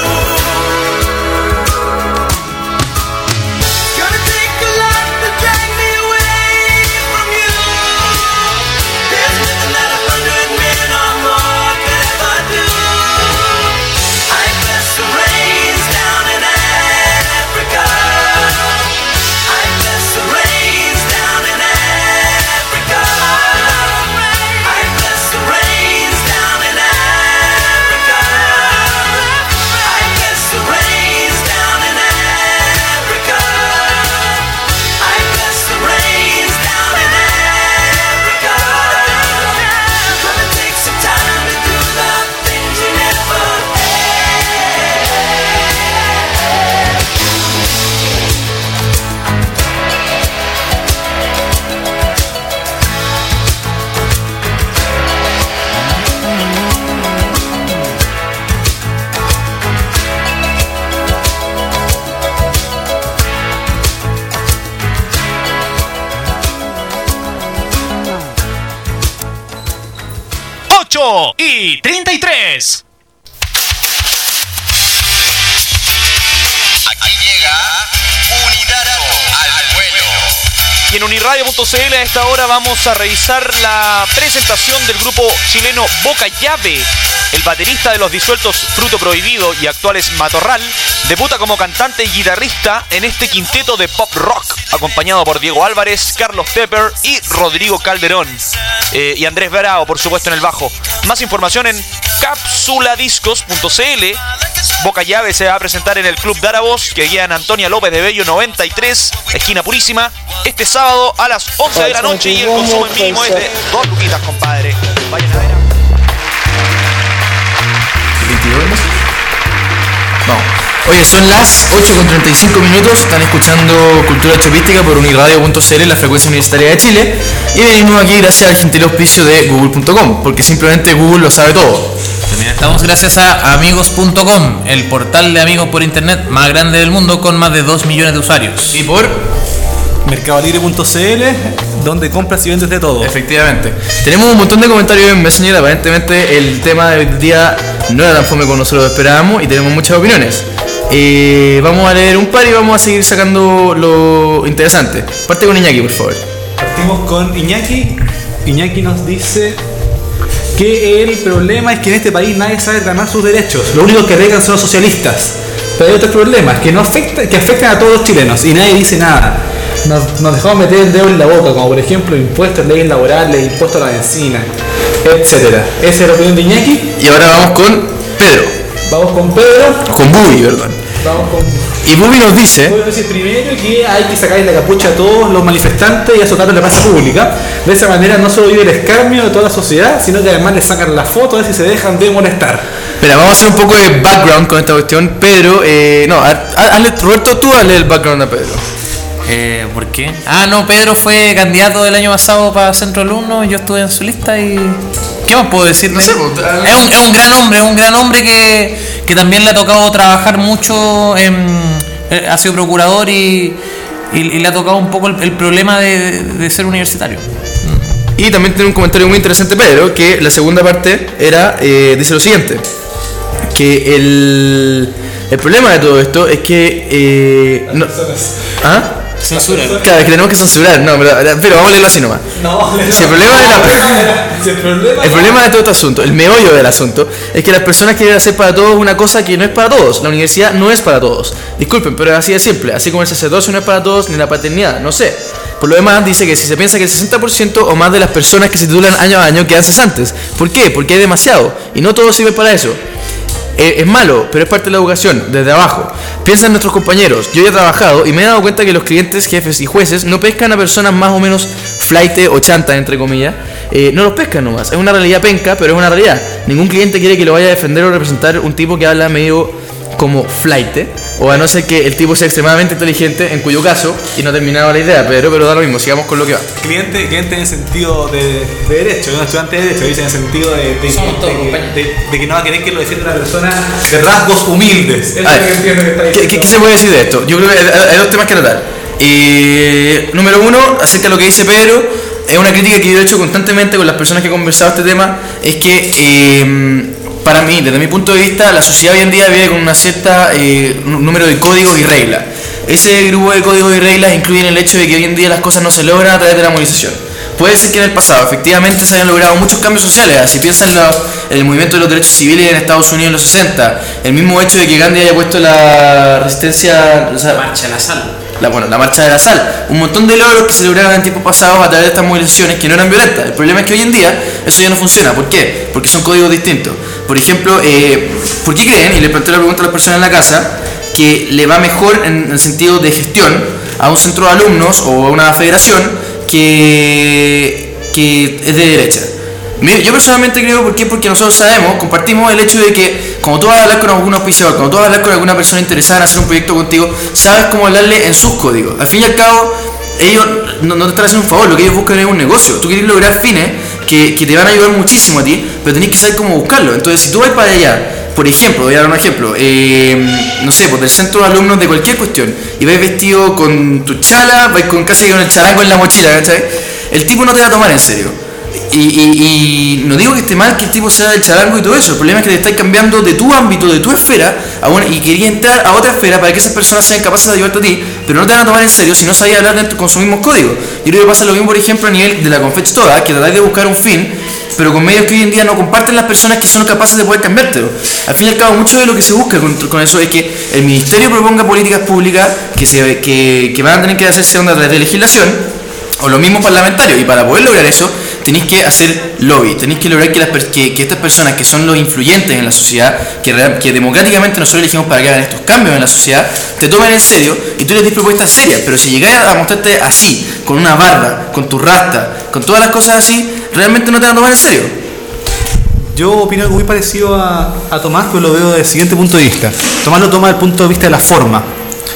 [SPEAKER 5] Gonna take a lot to drag me away from you. There's nothing that a hundred men or more could ever do. I guess the rain's down in Africa. I guess the rain's down in Africa. I guess the rain's down in Africa. I guess the rain's down in Africa. I guess the rain's down in Africa. Gonna take some time to do the things we never
[SPEAKER 6] ocho y treinta y tres.
[SPEAKER 7] Aquí llega Uniradio al vuelo.
[SPEAKER 6] Y en uniradio punto c l a esta hora vamos a revisar la presentación del grupo chileno Boca Llave. El baterista de los disueltos Fruto Prohibido y actuales Matorral debuta como cantante y guitarrista en este quinteto de pop rock, acompañado por Diego Álvarez, Carlos Pepper y Rodrigo Calderón. Eh, y Andrés Bravo, por supuesto, en el bajo. Más información en capsuladiscos punto c l. Boca Llave se va a presentar en el Club Darabos, que guía en Antonia López de Bello noventa y tres, esquina Purísima, este sábado a las once de la noche, y el consumo en mínimo es de dos luquitas, compadre. Vayan a ver.
[SPEAKER 1] veintidós, ¿no? Vamos. Oye, son las ocho con treinta y cinco minutos, están escuchando Cultura Chopística por uniradio punto c l, la frecuencia universitaria de Chile, y venimos aquí gracias al gentil auspicio de google punto com, porque simplemente Google lo sabe todo.
[SPEAKER 3] También estamos gracias a amigos punto com, el portal de amigos por internet más grande del mundo con más de dos millones de usuarios.
[SPEAKER 1] Y por
[SPEAKER 2] mercadolibre punto c l, donde compras y vendes de todo.
[SPEAKER 1] Efectivamente. Tenemos un montón de comentarios en Messenger. Aparentemente el tema del día no era tan fome como nosotros esperábamos y tenemos muchas opiniones. Eh, vamos a leer un par y vamos a seguir sacando lo interesante. Parte con Iñaki, por favor.
[SPEAKER 2] Partimos con Iñaki. Iñaki nos dice que el problema es que en este país nadie sabe ganar sus derechos. Lo único que regan son los socialistas. Pero hay otros problemas que, no afecta, que afectan a todos los chilenos y nadie dice nada. Nos, nos dejamos meter el dedo en la boca, como por ejemplo impuestos, leyes laborales, impuestos a la benzina, etcétera. Esa es la opinión de Iñaki.
[SPEAKER 1] Y ahora vamos con Pedro.
[SPEAKER 2] Vamos con Pedro.
[SPEAKER 1] Con Bubi, perdón.
[SPEAKER 2] Vamos con...
[SPEAKER 1] Y Bubi nos dice...
[SPEAKER 2] Puedo decir primero que hay que sacarle la capucha a todos los manifestantes y azotarlos en la plaza pública. De esa manera no solo vive el escarnio de toda la sociedad, sino que además les sacan las fotos a ver si se dejan de molestar.
[SPEAKER 1] Espera, vamos a hacer un poco de background con esta cuestión. Pedro, eh, no, hazle, Roberto, tú hazle el background a Pedro.
[SPEAKER 3] Eh, ¿Por qué? Ah, no, Pedro fue candidato del año pasado para Centro Alumno, yo estuve en su lista y... ¿Qué más puedo decir?
[SPEAKER 1] No sé, pues,
[SPEAKER 3] es, un, es un gran hombre, es un gran hombre que, que también le ha tocado trabajar mucho, en, ha sido procurador y, y, y le ha tocado un poco el, el problema de, de ser universitario.
[SPEAKER 1] Y también tiene un comentario muy interesante Pedro, que la segunda parte era, eh, dice lo siguiente, que el, el problema de todo esto es que... Eh, no, ¿ah?
[SPEAKER 3] Censura.
[SPEAKER 1] Claro, es que tenemos que censurar, no, pero, pero vamos a leerlo así nomás.
[SPEAKER 2] No,
[SPEAKER 1] Si el problema de la...
[SPEAKER 2] si el problema,
[SPEAKER 1] El problema de todo este asunto, el meollo del asunto, es que las personas quieren hacer para todos una cosa que no es para todos. La universidad no es para todos. Disculpen, pero es así de simple. Así como el sacerdocio no es para todos, ni la paternidad, no sé. Por lo demás, dice que si se piensa que el sesenta por ciento o más de las personas que se titulan año a año quedan cesantes. ¿Por qué? Porque hay demasiado. Y no todo sirve para eso. Es malo, pero es parte de la educación, desde abajo. Piensa en nuestros compañeros. Yo ya he trabajado y me he dado cuenta que los clientes, jefes y jueces no pescan a personas más o menos flaite o chantas, entre comillas. Eh, no los pescan nomás. Es una realidad penca, pero es una realidad. Ningún cliente quiere que lo vaya a defender o representar un tipo que habla medio como flaite, o a no ser que el tipo sea extremadamente inteligente, en cuyo caso, y no ha terminado la idea, Pedro, pero da lo mismo, sigamos con lo que va.
[SPEAKER 2] cliente, cliente en el sentido de, de derecho, un estudiante de derecho, dice en el sentido de, de,
[SPEAKER 3] Somos todos,
[SPEAKER 2] de,
[SPEAKER 3] compañeros.
[SPEAKER 2] de, de que no va a querer que lo defienda una persona de rasgos humildes. Eso
[SPEAKER 1] A
[SPEAKER 2] es lo
[SPEAKER 1] ver,
[SPEAKER 2] que entiendo que está
[SPEAKER 1] ¿qué,
[SPEAKER 2] diciendo.
[SPEAKER 1] qué- qué se puede decir de esto? Yo creo que hay, hay dos temas que tratar. Eh, número uno, acerca de lo que dice Pedro, es una crítica que yo he hecho constantemente con las personas que he conversado este tema, es que eh, para mí, desde mi punto de vista, la sociedad hoy en día vive con una cierta eh, un número de códigos y reglas. Ese grupo de códigos y reglas incluyen el hecho de que hoy en día las cosas no se logran a través de la movilización. Puede ser que en el pasado efectivamente se hayan logrado muchos cambios sociales. Si piensan en, lo- en el movimiento de los derechos civiles en Estados Unidos en los sesenta, el mismo hecho de que Gandhi haya puesto la resistencia, o sea,
[SPEAKER 3] Marcha a la sal.
[SPEAKER 1] la, bueno, la marcha de la sal, un montón de logros que se lograron en tiempos pasados a través de estas movilizaciones que no eran violentas. El problema es que hoy en día eso ya no funciona. ¿Por qué? Porque son códigos distintos. Por ejemplo, eh, ¿por qué creen, y le planteo la pregunta a las personas en la casa, que le va mejor en el sentido de gestión a un centro de alumnos o a una federación que, que es de derecha? Mire, yo personalmente creo, ¿por qué? Porque nosotros sabemos, compartimos el hecho de que cuando tú vas a hablar con algún auspiciador, cuando tú vas a hablar con alguna persona interesada en hacer un proyecto contigo, sabes cómo hablarle en sus códigos. Al fin y al cabo, ellos no, no te están haciendo un favor, lo que ellos buscan es un negocio. Tú quieres lograr fines que, que te van a ayudar muchísimo a ti, pero tenés que saber cómo buscarlo. Entonces, si tú vas para allá, por ejemplo, voy a dar un ejemplo, eh, no sé, pues del centro de alumnos de cualquier cuestión, y vais vestido con tu chala, vais con casi con el charango en la mochila, ¿cachai? El tipo no te va a tomar en serio. Y, y, y no digo que esté mal que el tipo sea del charango y todo eso, el problema es que te estás cambiando de tu ámbito, de tu esfera, a una, y quería entrar a otra esfera para que esas personas sean capaces de ayudarte a ti, pero no te van a tomar en serio si no sabías hablar dentro con sus mismos códigos. Yo creo que pasa lo mismo, por ejemplo, a nivel de la Confech toda, que tratáis de buscar un fin, pero con medios que hoy en día no comparten las personas que son capaces de poder cambiártelo. Al fin y al cabo, mucho de lo que se busca con, con eso es que el ministerio proponga políticas públicas que, se, que, que van a tener que hacerse onda a través de legislación, o los mismos parlamentarios, y para poder lograr eso tenéis que hacer lobby, tenéis que lograr que, las, que, que estas personas que son los influyentes en la sociedad, que, real- que democráticamente nosotros elegimos para que hagan estos cambios en la sociedad, te tomen en serio y tú les des propuestas serias. Pero si llegáis a mostrarte así, con una barba, con tu rasta, con todas las cosas así, realmente no te van a tomar en serio.
[SPEAKER 2] Yo opino algo muy parecido a, a Tomás, pero lo veo desde el siguiente punto de vista. Tomás lo toma desde el punto de vista de la forma.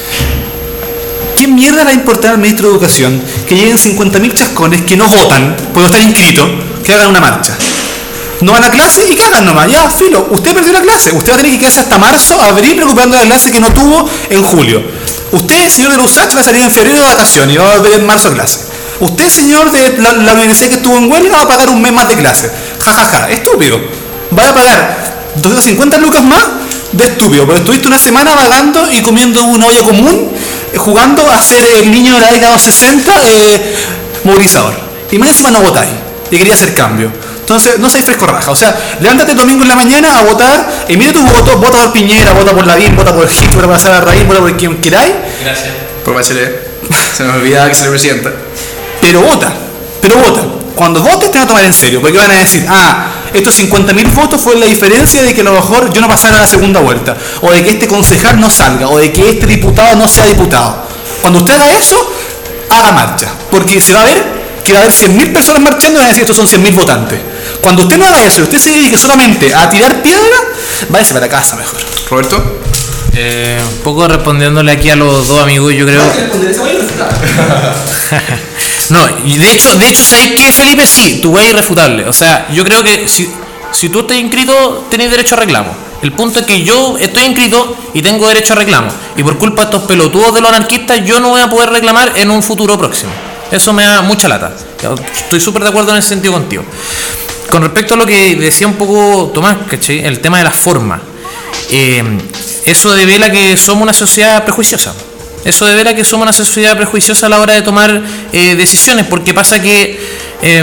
[SPEAKER 2] ¿Qué mierda le va a importar al ministro de Educación que lleguen cincuenta mil chascones que no votan por no estar inscritos, que hagan una marcha? No van a clase y que hagan nomás. Ya, filo, usted perdió la clase. Usted va a tener que quedarse hasta marzo, abril, recuperando la clase que no tuvo en julio. Usted, señor de la U S A C H, va a salir en febrero de vacaciones y va a volver en marzo a clase. Usted, señor de la, la universidad que estuvo en huelga, va a pagar un mes más de clase. Ja, ja, ja, estúpido. Va a pagar doscientas cincuenta lucas más de estúpido, porque estuviste una semana vagando y comiendo una olla común, eh, jugando a ser el niño de la década de los sesenta eh, movilizador. Y más encima no votáis y quería hacer cambio. Entonces, no seáis fresco raja. O sea, levántate el domingo en la mañana a votar emite tu voto, vota por Piñera, vota por Lavín, vota por Hitler, vota por pasar a Raín, vota por quien queráis.
[SPEAKER 3] Gracias.
[SPEAKER 1] Por Bachelet. Se nos olvidaba que se le presidenta.
[SPEAKER 2] Pero vota, pero vota. Cuando votes te van a tomar en serio, porque van a decir, ah, estos cincuenta mil votos fue la diferencia de que a lo mejor yo no pasara a la segunda vuelta, o de que este concejal no salga, o de que este diputado no sea diputado. Cuando usted haga eso, haga marcha, porque se va a ver que va a haber cien mil personas marchando y van a decir, estos son cien mil votantes. Cuando usted no haga eso, usted se dedique solamente a tirar piedra, váyase para casa mejor.
[SPEAKER 1] Roberto.
[SPEAKER 3] Eh, un poco respondiéndole aquí a los dos amigos, yo creo. No, y de hecho, de hecho, ¿sabes qué, Felipe? Sí, tu wey es irrefutable. O sea, yo creo que si, si tú estás inscrito, tenés derecho a reclamo. El punto es que yo estoy inscrito y tengo derecho a reclamo. Y por culpa de estos pelotudos de los anarquistas, yo no voy a poder reclamar en un futuro próximo. Eso me da mucha lata. Estoy súper de acuerdo en ese sentido contigo. Con respecto a lo que decía un poco Tomás, ¿cachai? El tema de la forma. Eh, eso devela que somos una sociedad prejuiciosa. Eso devela que somos una sociedad prejuiciosa a la hora de tomar eh, decisiones, porque pasa que eh,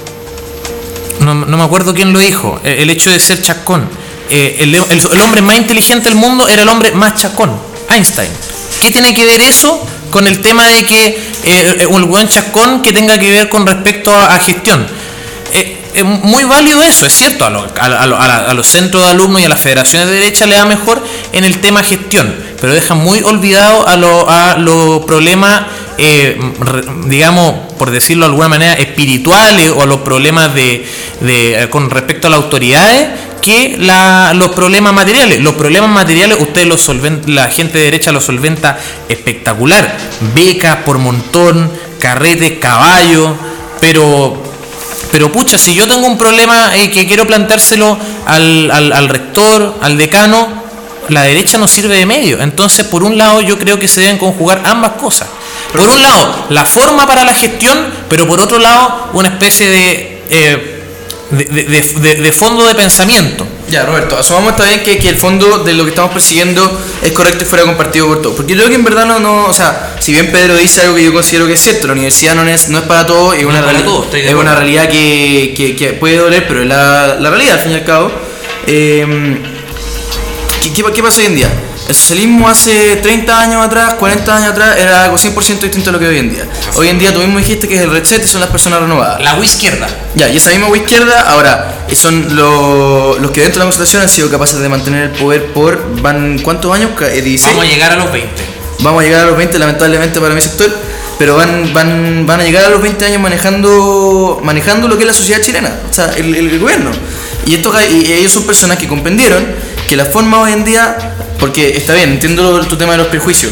[SPEAKER 3] no, no me acuerdo quién lo dijo, el, el hecho de ser chascón. Eh, el, el, el hombre más inteligente del mundo era el hombre más chascón, Einstein. ¿Qué tiene que ver eso con el tema de que eh, un buen chascón que tenga que ver con respecto a, a gestión? Eh, es muy válido eso, es cierto, a, lo, a, a, a, a los centros de alumnos y a las federaciones de derecha le da mejor en el tema gestión, pero deja muy olvidado a los a los problemas, eh, digamos, por decirlo de alguna manera, espirituales, o a los problemas de, de con respecto a las autoridades, que la, los problemas materiales. Los problemas materiales ustedes los solventan, la gente de derecha los solventa espectacular, becas por montón, carretes, caballos, pero Pero pucha, si yo tengo un problema eh, que quiero plantárselo al, al, al rector, al decano, la derecha no sirve de medio. Entonces, por un lado, yo creo que se deben conjugar ambas cosas. Por un lado, la forma para la gestión, pero por otro lado, una especie de, eh, de, de, de, de fondo de pensamiento.
[SPEAKER 1] Ya, Roberto, asumamos también que, que el fondo de lo que estamos persiguiendo es correcto y fuera compartido por todos. Porque yo creo que en verdad no, no, o sea, si bien Pedro dice algo que yo considero que es cierto, la universidad no es, no es para todos, es,
[SPEAKER 3] No
[SPEAKER 1] una,
[SPEAKER 3] es para
[SPEAKER 1] reali-
[SPEAKER 3] todos, estoy de
[SPEAKER 1] es
[SPEAKER 3] acuerdo.
[SPEAKER 1] una realidad que, que, que puede doler, pero es la, la realidad al fin y al cabo. Eh, ¿qué, qué, ¿Qué pasa hoy en día? El socialismo hace treinta años atrás, cuarenta años atrás, era algo cien por ciento distinto a lo que hoy en día. Hoy en día tú mismo dijiste que es el reset y son las personas renovadas.
[SPEAKER 3] La izquierda.
[SPEAKER 1] Ya, y esa misma izquierda, ahora, son lo- los que dentro de la constitución han sido capaces de mantener el poder por, van, ¿cuántos años? Ca- eh, dieciséis.
[SPEAKER 3] Vamos a llegar a los veinte.
[SPEAKER 1] Vamos a llegar a los veinte, lamentablemente para mi sector, pero van, van, van a llegar a los veinte años manejando manejando lo que es la sociedad chilena, o sea, el, el- el gobierno. Y, estos, y ellos son personas que comprendieron que la forma hoy en día, porque está bien, entiendo tu tema de los prejuicios,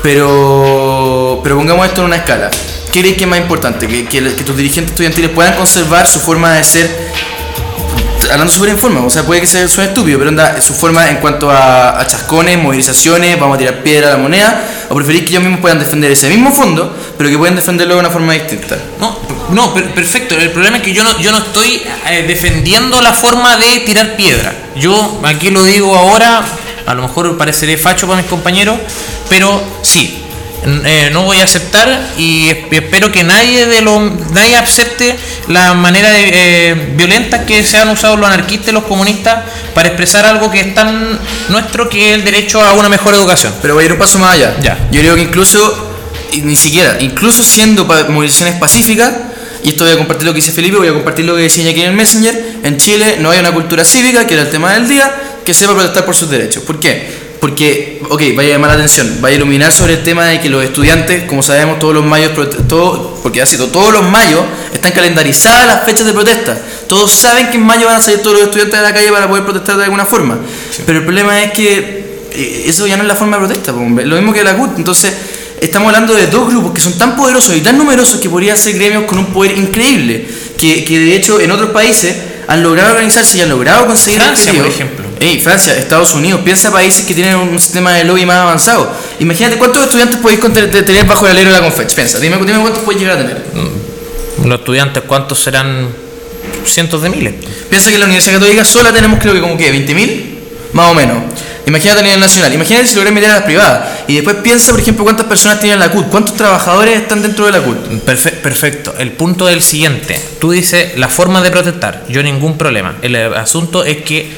[SPEAKER 1] pero, pero pongamos esto en una escala. ¿Qué crees que es más importante? Que, que, que tus dirigentes estudiantiles puedan conservar su forma de ser, hablando súper en forma, o sea, puede que sea suene estúpido, pero anda, su forma en cuanto a, a chascones, movilizaciones, vamos a tirar piedra a la moneda, o preferís que ellos mismos puedan defender ese mismo fondo, pero que puedan defenderlo de una forma distinta?
[SPEAKER 3] No, no, per- perfecto. El problema es que yo no, yo no estoy eh, defendiendo la forma de tirar piedra. Yo aquí lo digo ahora, a lo mejor pareceré facho para mis compañeros, pero sí, n- eh, no voy a aceptar y es- espero que nadie de los nadie acepte la manera de, eh, violenta que se han usado los anarquistas y los comunistas para expresar algo que es tan nuestro, que es el derecho a una mejor educación.
[SPEAKER 1] Pero voy a ir un paso más allá.
[SPEAKER 3] Ya.
[SPEAKER 1] Yo creo que incluso, y ni siquiera, incluso siendo pa- movilizaciones pacíficas, y esto voy a compartir lo que dice Felipe, voy a compartir lo que decía aquí en el Messenger, en Chile no hay una cultura cívica, que era el tema del día, que sepa protestar por sus derechos. ¿Por qué? Porque, ok, vaya a llamar la atención, vaya a iluminar sobre el tema de que los estudiantes, como sabemos, todos los mayos, prote- todo, porque ha sido todos los mayos, están calendarizadas las fechas de protesta. Todos saben que en mayo van a salir todos los estudiantes de la calle para poder protestar de alguna forma. Pero el problema es que eh, eso ya no es la forma de protesta, po, hombre. Lo mismo que la C U T. Entonces, estamos hablando de dos grupos que son tan poderosos y tan numerosos que podrían ser gremios con un poder increíble, que, que de hecho en otros países han logrado organizarse y han logrado conseguir
[SPEAKER 3] Francia,
[SPEAKER 1] el
[SPEAKER 3] por
[SPEAKER 1] objetivo.
[SPEAKER 3] ejemplo.
[SPEAKER 1] Ey, Francia, Estados Unidos, piensa países que tienen un sistema de lobby más avanzado. Imagínate cuántos estudiantes podéis conte- de- tener bajo el alero de la Confech. Piensa, dime, dime cuántos podéis llegar a tener.
[SPEAKER 3] Los estudiantes, ¿cuántos serán? Cientos de miles.
[SPEAKER 1] Piensa que en la Universidad Católica sola tenemos creo que como que veinte mil, más o menos. Imagínate a nivel nacional, imagínate si logran meter a las privadas. Y después piensa, por ejemplo, cuántas personas tienen la C U T, cuántos trabajadores están dentro de la C U T.
[SPEAKER 3] Perfe- perfecto. El punto es el siguiente. Tú dices la forma de protestar. Yo ningún problema. El asunto es que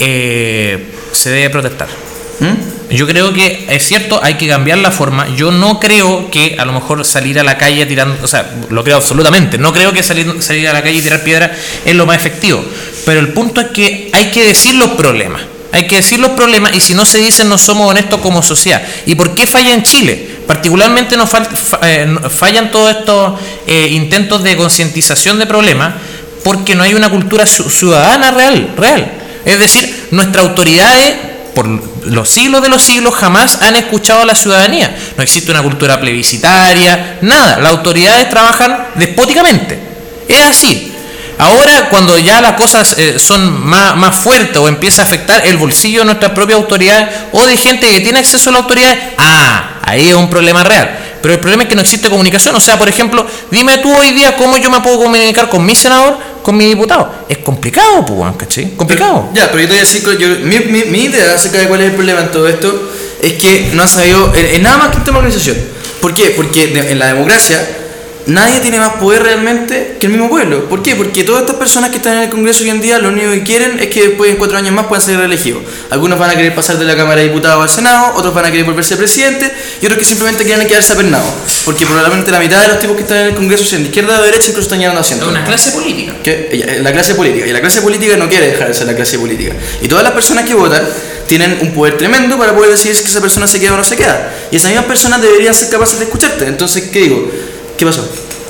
[SPEAKER 3] eh, se debe protestar.
[SPEAKER 1] ¿Mm?
[SPEAKER 3] Yo creo que es cierto, hay que cambiar la forma. Yo no creo que a lo mejor salir a la calle tirando, o sea, lo creo absolutamente, no creo que salir, salir a la calle y tirar piedra es lo más efectivo. Pero el punto es que hay que decir los problemas. Hay que decir los problemas, y si no se dicen no somos honestos como sociedad. ¿Y por qué falla en Chile? Particularmente nos fal, fa, eh, fallan todos estos eh, intentos de concientización de problemas porque no hay una cultura ciudadana real, real. Es decir, nuestras autoridades, por los siglos de los siglos, jamás han escuchado a la ciudadanía. No existe una cultura plebiscitaria, nada. Las autoridades trabajan despóticamente. Es así. Ahora, cuando ya las cosas eh, son más, más fuertes o empieza a afectar el bolsillo de nuestras propias autoridades o de gente que tiene acceso a la autoridad, ah, ahí es un problema real. Pero el problema es que no existe comunicación. O sea, por ejemplo, dime tú hoy día cómo yo me puedo comunicar con mi senador, con mi diputado. Es complicado, pues, ¿cachai? Complicado.
[SPEAKER 1] Pero, ya, pero yo te voy a decir, yo, mi, mi, mi idea acerca de cuál es el problema en todo esto es que no han sabido, en, en nada más que en tema de organización. ¿Por qué? Porque de, en la democracia nadie tiene más poder realmente que el mismo pueblo. ¿Por qué? Porque todas estas personas que están en el Congreso hoy en día lo único que quieren es que después en cuatro años más puedan ser reelegidos. Algunos van a querer pasar de la Cámara de Diputados al Senado, otros van a querer volverse presidente y otros que simplemente quieren quedarse apernados. Porque probablemente la mitad de los tipos que están en el Congreso, sean de izquierda o de derecha, incluso están llegando a asiento.
[SPEAKER 3] Es una clase política.
[SPEAKER 1] ¿Qué? La clase política. Y la clase política no quiere dejar de ser la clase política. Y todas las personas que votan tienen un poder tremendo para poder decidir si esa persona se queda o no se queda. Y esas mismas personas deberían ser capaces de escucharte. Entonces, ¿qué digo? ¿Qué pasó?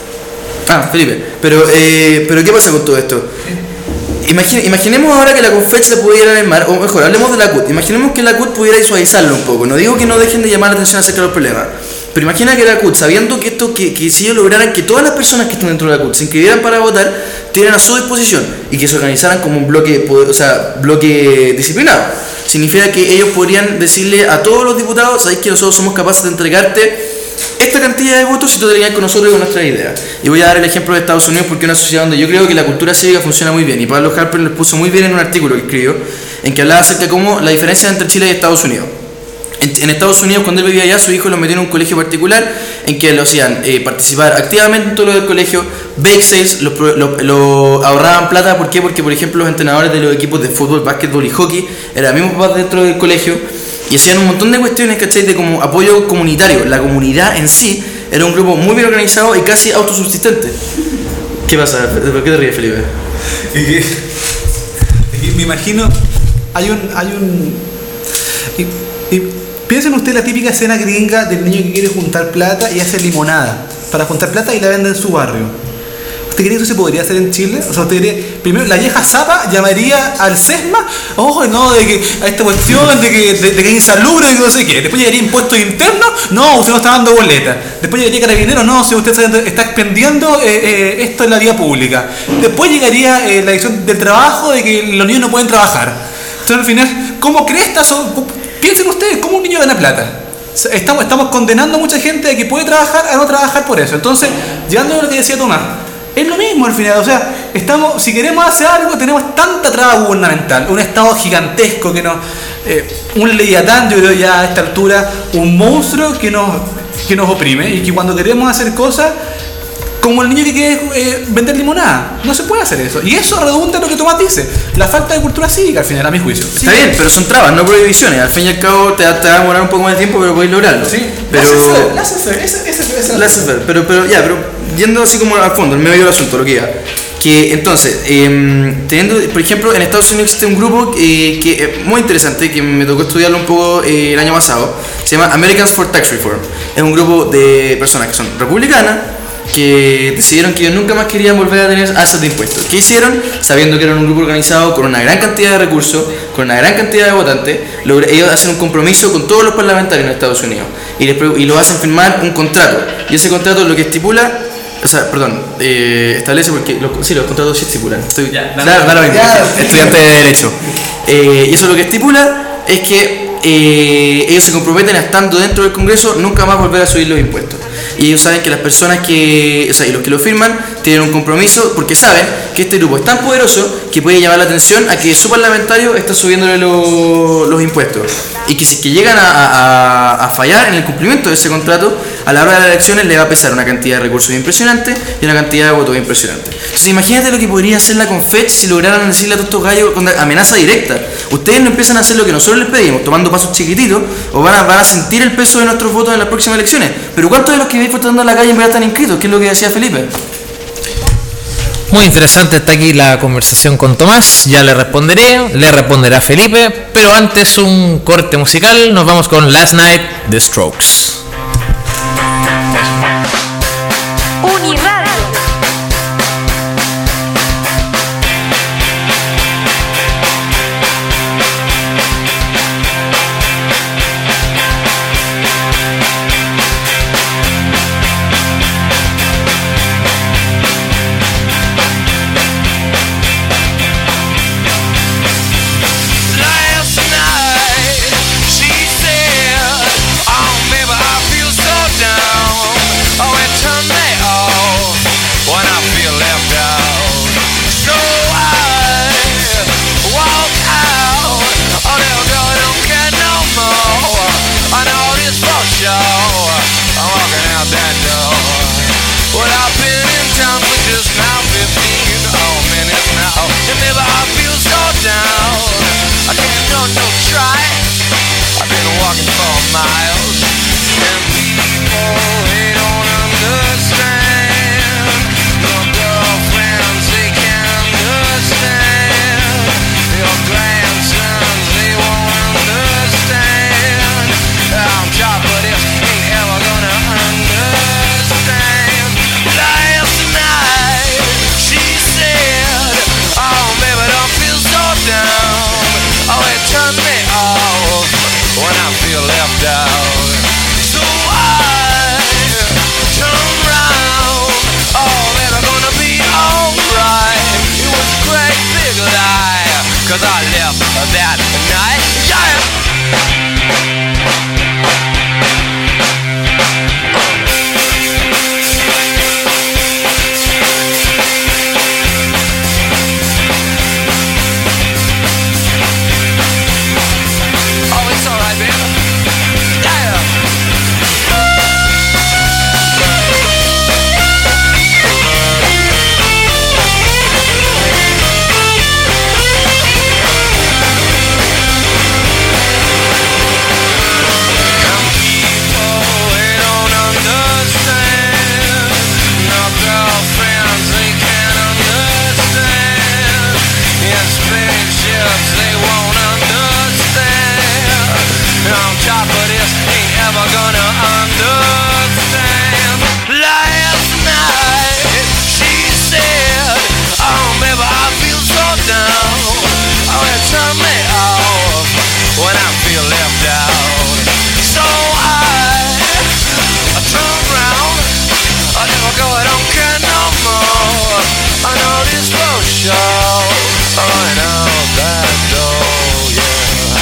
[SPEAKER 1] Ah, Felipe, pero, eh, pero ¿qué pasa con todo esto? Imagine, imaginemos ahora que la Confech se pudiera armar, o mejor, hablemos de la C U T. Imaginemos que la C U T pudiera suavizarlo un poco. No digo que no dejen de llamar la atención acerca de los problemas, pero imagina que la C U T, sabiendo que esto, que, que si ellos lograran que todas las personas que están dentro de la C U T se inscribieran para votar, tuvieran a su disposición y que se organizaran como un bloque, o sea, bloque disciplinado. Significa que ellos podrían decirle a todos los diputados: sabéis que nosotros somos capaces de entregarte esta cantidad de votos si tú te alineas con nosotros y con nuestras ideas. Y voy a dar el ejemplo de Estados Unidos porque es una sociedad donde yo creo que la cultura cívica funciona muy bien. Y Pablo Harper lo puso muy bien en un artículo que escribió, en que hablaba acerca de cómo la diferencia entre Chile y Estados Unidos. En, en Estados Unidos, cuando él vivía allá, su hijo lo metió en un colegio particular en que lo hacían eh, participar activamente en todo lo del colegio, bake sales, lo, lo, lo ahorraban plata. ¿Por qué? Porque, por ejemplo, los entrenadores de los equipos de fútbol, básquetbol y hockey eran mismos papás dentro del colegio y hacían un montón de cuestiones, ¿cachai? De como apoyo comunitario. La comunidad en sí era un grupo muy bien organizado y casi autosubsistente. ¿Qué pasa? ¿Por qué te ríes, Felipe?
[SPEAKER 2] Es que, es que me imagino, hay un... Hay un y, y piensen ustedes la típica escena gringa del niño que quiere juntar plata y hace limonada para juntar plata y la vende en su barrio. ¿Usted cree que eso se podría hacer en Chile? O sea, usted cree, primero la vieja zapa llamaría al SESMA, ojo, no, de que a esta cuestión de que, de, de que es insalubre, de que no sé qué. Después llegaría impuestos internos, no, usted no está dando boleta. Después llegaría Carabineros, no, si usted está, está expendiendo eh, eh, esto en la vía pública. Después llegaría eh, la dirección del trabajo de que los niños no pueden trabajar. Entonces al final, ¿cómo crestas? O, piensen ustedes, ¿cómo un niño gana plata? Estamos, estamos condenando a mucha gente de que puede trabajar a no trabajar por eso. Entonces, llegando a lo que decía Tomás, es lo mismo al final. O sea, estamos, si queremos hacer algo, tenemos tanta traba gubernamental, un estado gigantesco que nos, eh, un leviatán, yo creo ya a esta altura, un monstruo que nos, que nos oprime y que cuando queremos hacer cosas, como el niño que quiere eh, vender limonada, no se puede hacer eso. Y eso redunda en lo que Tomás dice, la falta de cultura cívica al final, a mi juicio. Sí.
[SPEAKER 1] Está bien, pero son trabas, no prohibiciones. Al fin y al cabo te, te va a demorar un poco más de tiempo, pero podéis lograrlo.
[SPEAKER 2] Sí,
[SPEAKER 1] pero
[SPEAKER 2] laissez-faire, ese, ese, ese,
[SPEAKER 1] laissez-faire, pero, pero ya, pero yendo así como al fondo, el medio del asunto, lo que iba. Que entonces, eh, teniendo, por ejemplo, en Estados Unidos existe un grupo eh, que es muy interesante, que me tocó estudiarlo un poco eh, el año pasado, se llama Americans for Tax Reform. Es un grupo de personas que son republicanas, que decidieron que ellos nunca más querían volver a tener alzas de impuestos. ¿Qué hicieron? Sabiendo que eran un grupo organizado con una gran cantidad de recursos, con una gran cantidad de votantes, ellos hacen un compromiso con todos los parlamentarios en Estados Unidos y, les, y lo hacen firmar un contrato. Y ese contrato lo que estipula, o sea, perdón, eh, establece porque los, sí, los contratos sí estipulan. Estoy,
[SPEAKER 3] ya,
[SPEAKER 1] da, da, da, ya, estudiante de Derecho. Eh, y eso lo que estipula es que eh, ellos se comprometen a, estando dentro del Congreso, nunca más volver a subir los impuestos. Y ellos saben que las personas que, o sea, y los que lo firman tienen un compromiso porque saben que este grupo es tan poderoso que puede llamar la atención a que su parlamentario está subiéndole lo, los impuestos. Y que si es que llegan a, a, a fallar en el cumplimiento de ese contrato, a la hora de las elecciones le va a pesar una cantidad de recursos impresionante y una cantidad de votos impresionante. Entonces imagínate lo que podría hacer la Confech si lograran decirle a todos estos gallos con amenaza directa: ustedes no empiezan a hacer lo que nosotros les pedimos, tomando pasos chiquititos, o van a, van a sentir el peso de nuestros votos en las próximas elecciones. Pero ¿cuántos de los que veis votando en la calle en verdad están inscritos? ¿Qué es lo que decía Felipe?
[SPEAKER 3] Muy interesante está aquí la conversación con Tomás, ya le responderé, le responderá Felipe, pero antes un corte musical, nos vamos con Last Night, The Strokes.
[SPEAKER 4] Uniradio.
[SPEAKER 5] Last night, she said, "Oh, baby, I feel so down. Oh, it turned me off when I feel left out. So I walk out. Oh, little girl, I don't care no more. I know this for sure. I'm walking out that door. Well, I've been in town for just now fifteen oh, minutes now. And baby, I feel so down. I can't go no try. I've been walking for miles. And people, they don't understand. Your girlfriends, they can't understand. Your grandsons, they won't understand. I'm sharp, but this ain't ever gonna understand. Last night, she said, "Oh, baby, don't feel so down. Oh, it turned me off when I feel left out. So I turn round. Oh, baby, gonna be alright. It was a great big lie, 'cause I left that night. Yeah. Oh, it's alright, baby. Yeah. Some people, they don't understand. No girlfriends, they can't understand. In spaceships, they won't understand. On top of this, ain't ever gonna understand. Last night, she said, "Oh, baby, I feel so down. Oh, it turned me off when I feel left out. So I, I turn around. I never go, I don't care no more. I know this for sure. Right out that door, yeah."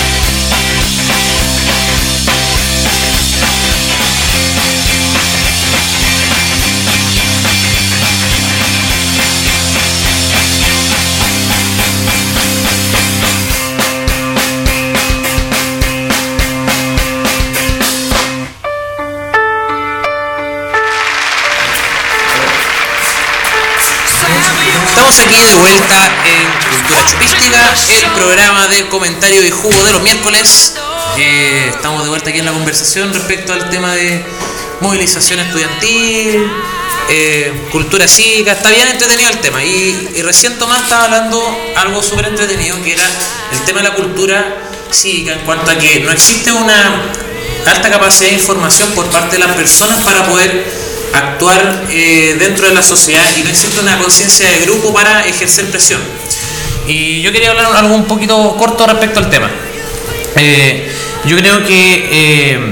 [SPEAKER 3] Estamos aquí de vuelta en Cultura Chupística, el programa de comentario y jugo de los miércoles. Eh, estamos de vuelta aquí en la conversación respecto al tema de movilización estudiantil, eh, cultura cívica. Está bien entretenido el tema y, y recién Tomás estaba hablando algo súper entretenido, que era el tema de la cultura cívica, en cuanto a que no existe una alta capacidad de información por parte de las personas para poder actuar eh, dentro de la sociedad, y no existe una conciencia de grupo para ejercer presión. Y yo quería hablar algo un poquito corto respecto al tema. Eh, yo creo que eh,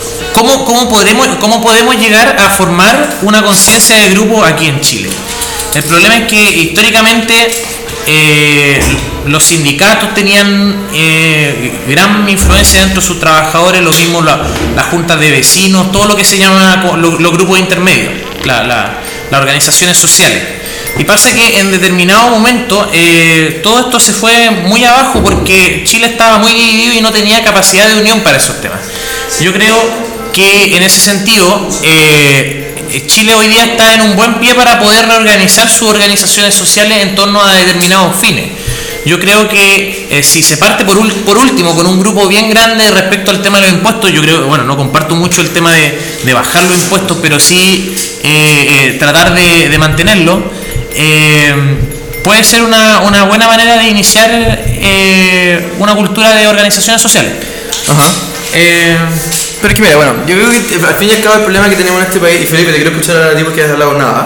[SPEAKER 3] ¿cómo, cómo, podremos, ¿cómo podemos llegar a formar una conciencia de grupo aquí en Chile? El problema es que históricamente eh, los sindicatos tenían eh, gran influencia dentro de sus trabajadores, lo mismo la, las juntas de vecinos, todo lo que se llama los, los grupos intermedios, la, la, las organizaciones sociales. Y pasa que en determinado momento eh, todo esto se fue muy abajo porque Chile estaba muy dividido y no tenía capacidad de unión para esos temas. Yo creo que en ese sentido eh, Chile hoy día está en un buen pie para poder reorganizar sus organizaciones sociales en torno a determinados fines. Yo creo que eh, si se parte por, por último con un grupo bien grande respecto al tema de los impuestos, yo creo, bueno, no comparto mucho el tema de, de bajar los impuestos, pero sí eh, eh, tratar de, de mantenerlo, eh, puede ser una, una buena manera de iniciar eh, una cultura de organizaciones sociales.
[SPEAKER 1] Ajá.
[SPEAKER 3] Eh,
[SPEAKER 1] Pero es que mira, bueno, yo creo que al fin y al cabo el problema que tenemos en este país, y Felipe, te quiero escuchar a ti porque has hablado nada.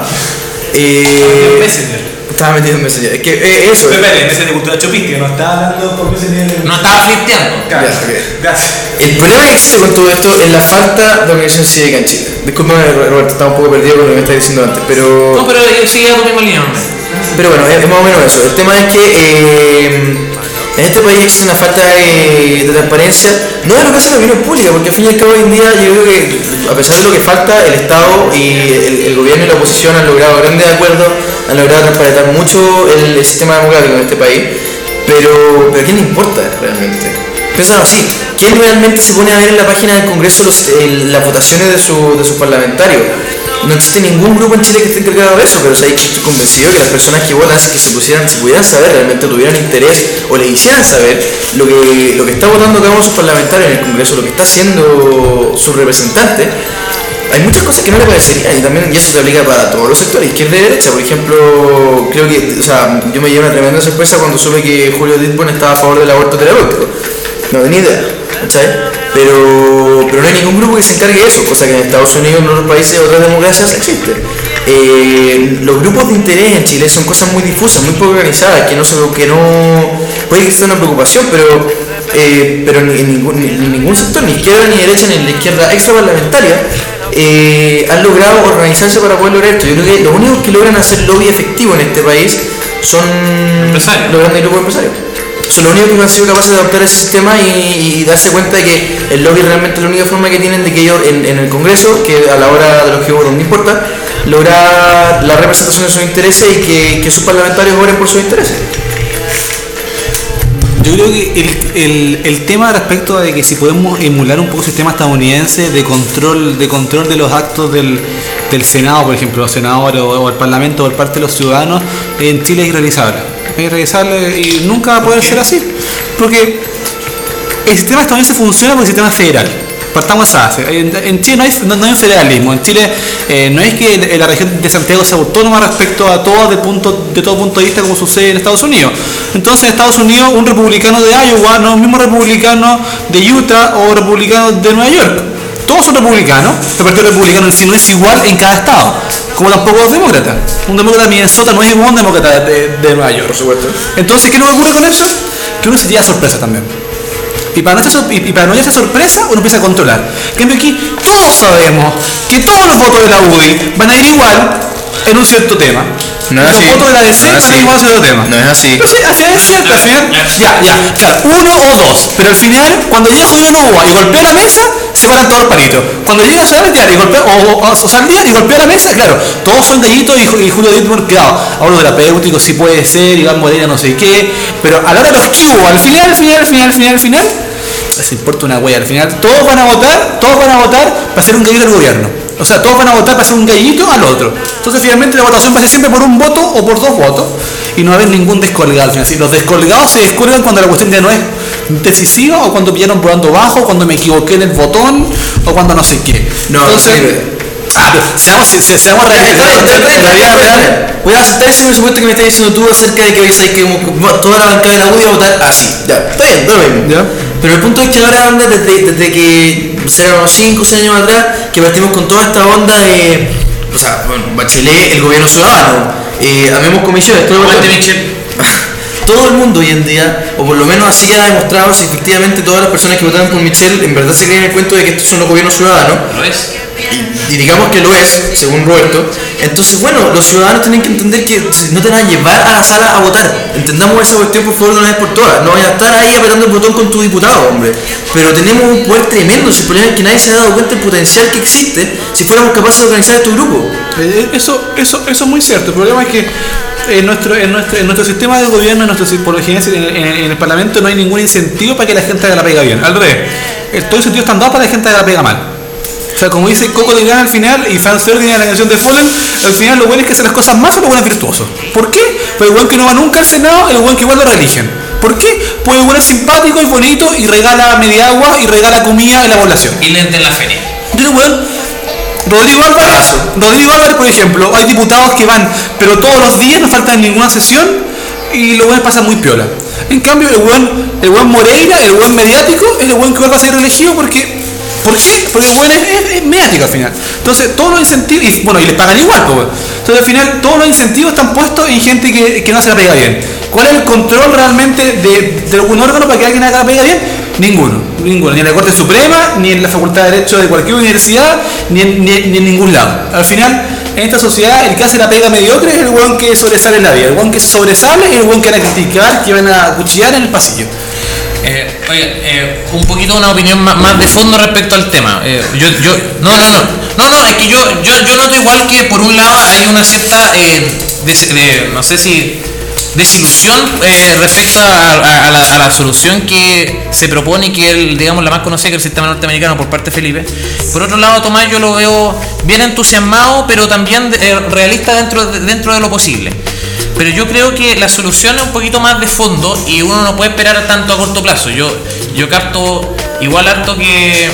[SPEAKER 1] Eh, estaba metido en Messenger. Es que eh, eso.
[SPEAKER 2] Espera, en Messenger de cultura chopística, no estaba hablando por Messenger.
[SPEAKER 3] no estaba flirteando.
[SPEAKER 1] Ya, ok.
[SPEAKER 2] Gracias.
[SPEAKER 1] El problema que existe con todo esto es la falta de organización cívica en Chile. Discúlpame, Roberto, estaba un poco perdido con lo que me estás diciendo antes, pero.
[SPEAKER 3] No, pero eh, sigue a tu misma línea, hombre.
[SPEAKER 1] Pero bueno, es, es más o menos eso. El tema es que eh, en este país existe una falta de, de transparencia, no de lo que hace la opinión pública, porque al fin y al cabo hoy en día yo creo que a pesar de lo que falta, el Estado y el, el gobierno y la oposición han logrado grandes acuerdos, han logrado transparentar mucho el, el sistema democrático en este país, pero, pero ¿a quién le importa realmente? Piénsalo así, ¿quién realmente se pone a ver en la página del Congreso los, el, las votaciones de, su, de sus parlamentarios? No existe ningún grupo en Chile que esté encargado de eso, pero o sea, estoy convencido que las personas que votan, que se pusieran, si pudieran saber, realmente tuvieran interés o le hicieran saber lo que, lo que está votando cada uno de sus parlamentarios en el Congreso, lo que está haciendo su representante. Hay muchas cosas que no le parecerían y también y eso se aplica para todos los sectores, izquierda y derecha. Por ejemplo, creo que, o sea, yo me llevé una tremenda sorpresa cuando supe que Julio Dittborn estaba a favor del aborto terapéutico. No tenía idea, ¿cachai? Pero, pero no hay ningún grupo que se encargue de eso, cosa que en Estados Unidos, en otros países, otras democracias existe. Eh, los grupos de interés en Chile son cosas muy difusas, muy poco organizadas, que no, que no puede que sea una preocupación, pero, eh, pero en, en, ningún, en ningún sector, ni izquierda ni derecha, ni en la izquierda extraparlamentaria, eh, han logrado organizarse para poder lograr esto. Yo creo que los únicos que logran hacer lobby efectivo en este país son
[SPEAKER 3] Empresarios.
[SPEAKER 1] los grandes grupos empresarios. Son los únicos que han sido capaces de adoptar ese sistema y, y darse cuenta de que el lobby realmente es la única forma que tienen de que ellos en, en el Congreso, que a la hora de los que votan no importa, lograr la representación de sus intereses y que, que sus parlamentarios obren por sus intereses.
[SPEAKER 2] Yo creo que el, el, el tema respecto de que si podemos emular un poco el sistema estadounidense de control de control de los actos del, del Senado, por ejemplo, los senadores o, o el Parlamento por parte de los ciudadanos, en Chile es irrealizable. Es irrealizable y nunca va a poder ser así. Porque el sistema estadounidense funciona por el sistema federal. Partamos a base. En, en Chile no hay, no, no hay un federalismo. En Chile eh, no es que la región de Santiago sea autónoma respecto a todo de, punto, de todo punto de vista como sucede en Estados Unidos. Entonces en Estados Unidos un republicano de Iowa no es el mismo republicano de Utah o republicano de Nueva York. Todos son republicanos. El partido republicano en sí no es igual en cada estado, como tampoco los demócratas. Un demócrata de Minnesota no es igual a un demócrata de, de Nueva York, por supuesto. Entonces, ¿qué nos ocurre con eso? Que uno se lleva sorpresa también. Y para, no y, y para no llevarse sorpresa, uno empieza a controlar. En cambio aquí, todos sabemos que todos los votos de la U D I van a ir igual en un cierto tema.
[SPEAKER 1] No es
[SPEAKER 2] los
[SPEAKER 1] así.
[SPEAKER 2] votos de la D C
[SPEAKER 1] No
[SPEAKER 2] van
[SPEAKER 1] es
[SPEAKER 2] a ir igual en
[SPEAKER 1] así.
[SPEAKER 2] cierto tema.
[SPEAKER 1] No es así.
[SPEAKER 2] Pero sí, al final es cierto, al final, ya, ya, claro, uno o dos, pero al final, cuando llega Julio Novoa y golpea la mesa, se paran todos los palitos. Cuando llega Saldívar y golpea, o, o, o Saldívar y golpea la mesa, claro, todos son gallitos y, y Julio Dittborn, claro, hablo terapéutico, sí puede ser, Iván Morena, no sé qué, pero a la hora de los que hubo, al final, al final, al final, al final, al final, les importa una wea, al final, todos van a votar, todos van a votar para ser un gallito del gobierno. O sea, todos van a votar para ser un gallito al otro. Entonces, finalmente, la votación va a ser siempre por un voto o por dos votos. Y no va a haber ningún descolgado al final. Si los descolgados se descuelgan cuando la cuestión ya no es decisiva, o cuando pillaron votando bajo, o cuando me equivoqué en el botón, o cuando no sé qué.
[SPEAKER 1] No,
[SPEAKER 2] Entonces,
[SPEAKER 1] no sirve.
[SPEAKER 2] ah, seamos, se, se, seamos realistas. La vida real.
[SPEAKER 1] Voy a aceptar ese supuesto que me estás diciendo tú acerca de que hoy sabes que como toda la bancada de la U D I va a votar así. Ya, está bien, está bien.
[SPEAKER 2] ¿Ya?
[SPEAKER 1] Pero el punto es que ahora anda desde, desde que serán unos cinco o seis años atrás que partimos con toda esta onda de, o sea, bueno, Bachelet, el gobierno ciudadano, eh, amemos comisiones, todo
[SPEAKER 3] Aguante, Michel.
[SPEAKER 1] todo el mundo hoy en día, o por lo menos así queda demostrado, si efectivamente todas las personas que votaron por Michelle en verdad se creen el cuento de que estos son los gobiernos ciudadanos,
[SPEAKER 3] Lo es.
[SPEAKER 1] y, y digamos que lo es, según Roberto, entonces bueno, los ciudadanos tienen que entender que no te van a llevar a la sala a votar. Entendamos esa cuestión por favor de una vez por todas. No vayas a estar ahí apretando el botón con tu diputado, hombre. Pero tenemos un poder tremendo. Si el problema es que nadie se ha dado cuenta del potencial que existe si fuéramos capaces de organizar estos grupos.
[SPEAKER 2] Eh, Eso, eso, eso es muy cierto. El problema es que en nuestro, en nuestro, en nuestro sistema de gobierno, en, nuestro, por lo general, en, en, en el Parlamento no hay ningún incentivo para que la gente haga la pega bien. Al revés, eh, todos los incentivos están dados para que la gente haga la pega mal. O sea, como dice Coco de Gran al final y Franz Ferdinand en la canción de Fallen, al final lo bueno es que hace las cosas más o lo bueno es virtuoso. ¿Por qué? Pues el buen que no va nunca al Senado, el buen que igual lo reeligen. ¿Por qué? Pues el buen es simpático y bonito y regala media agua y regala comida a la población.
[SPEAKER 3] Y lente en la feria.
[SPEAKER 2] Entonces, bueno, Rodrigo Álvarez, Rodrigo Álvarez, por ejemplo, hay diputados que van, pero todos los días no faltan ninguna sesión y los buenos pasan muy piola. En cambio, el buen, el buen Moreira, el buen mediático, es el buen que va a ser reelegido porque, ¿por qué? Porque el buen es, es, es mediático al final. Entonces, todos los incentivos, y bueno, y les pagan igual, pues. Entonces, al final, todos los incentivos están puestos en gente que, que no se la pega bien. ¿Cuál es el control realmente de, de algún órgano para que alguien haga la pega bien? Ninguno, ninguno, ni en la Corte Suprema, ni en la Facultad de Derecho de cualquier universidad, ni en, ni, ni en ningún lado. Al final, en esta sociedad, el que hace la pega mediocre es el weón que sobresale en la vida. El weón que sobresale es el weón que van a criticar, que van a cuchillar en el pasillo.
[SPEAKER 3] Eh, oye, eh, un poquito una opinión más, más de fondo respecto al tema. Eh, yo, yo, no, no, no, no, no, es que yo, yo, yo noto igual que por un lado hay una cierta, eh, des, de, no sé si desilusión eh, respecto a, a, a, la, a la solución que se propone y que el, digamos la más conocida que el sistema norteamericano por parte de Felipe. Por otro lado, Tomás, yo lo veo bien entusiasmado, pero también eh, realista dentro de, dentro de lo posible. Pero yo creo que la solución es un poquito más de fondo y uno no puede esperar tanto a corto plazo. Yo, yo capto igual harto que,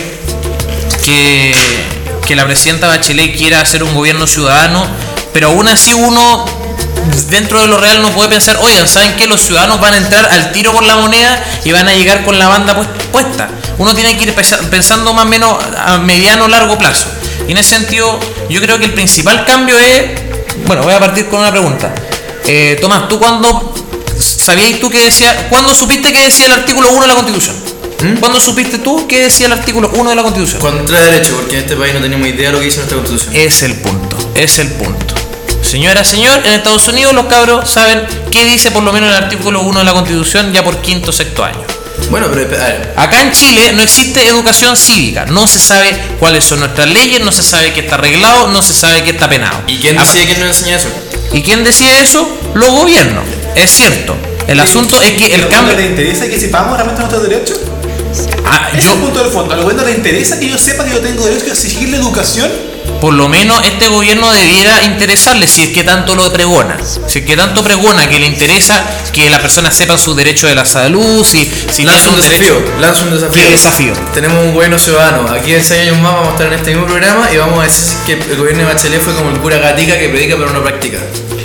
[SPEAKER 3] que, que la presidenta Bachelet quiera hacer un gobierno ciudadano, pero aún así uno dentro de lo real no puede pensar, oigan, ¿saben qué? Los ciudadanos van a entrar al tiro por la moneda y van a llegar con la banda puesta. Uno tiene que ir pensando más o menos a mediano o largo plazo. Y en ese sentido, yo creo que el principal cambio es, bueno, voy a partir con una pregunta. Eh, Tomás, ¿tú cuándo sabías tú que decía, cuándo supiste que decía el artículo uno de la Constitución? ¿Mm? ¿Cuándo supiste tú que decía el artículo uno de la Constitución?
[SPEAKER 1] Cuando entré a derecho, porque en este país no teníamos idea de lo que dice nuestra Constitución.
[SPEAKER 3] Es el punto, es el punto. Señora, señor, en Estados Unidos los cabros saben qué dice por lo menos el artículo uno de la Constitución ya por quinto, sexto año.
[SPEAKER 1] Bueno, pero a ver.
[SPEAKER 3] Acá en Chile no existe educación cívica, no se sabe cuáles son nuestras leyes, no se sabe qué está arreglado, no se sabe qué está penado.
[SPEAKER 1] ¿Y quién decide quién nos enseña eso?
[SPEAKER 3] ¿Y quién decide eso? Los gobiernos, es cierto. El asunto es que el cambio...
[SPEAKER 2] ¿Le interesa que sepamos realmente nuestros derechos?
[SPEAKER 3] Ah,
[SPEAKER 2] Ese
[SPEAKER 3] yo,
[SPEAKER 2] es el punto del fondo. ¿A los gobiernos les interesa que yo sepa que yo tengo derecho a exigir la educación?
[SPEAKER 3] por lo menos este gobierno debiera interesarle, si es que tanto lo pregona, si es que tanto pregona que le interesa que las personas sepan sus derechos de la salud, si, si
[SPEAKER 1] lanza un desafío,
[SPEAKER 3] derecho...
[SPEAKER 1] lanza un desafío.
[SPEAKER 3] ¿Qué desafío?
[SPEAKER 1] Tenemos un gobierno ciudadano. Aquí en seis años más vamos a estar en este mismo programa y vamos a decir que el gobierno de Bachelet fue como el cura gatica que predica pero no practica.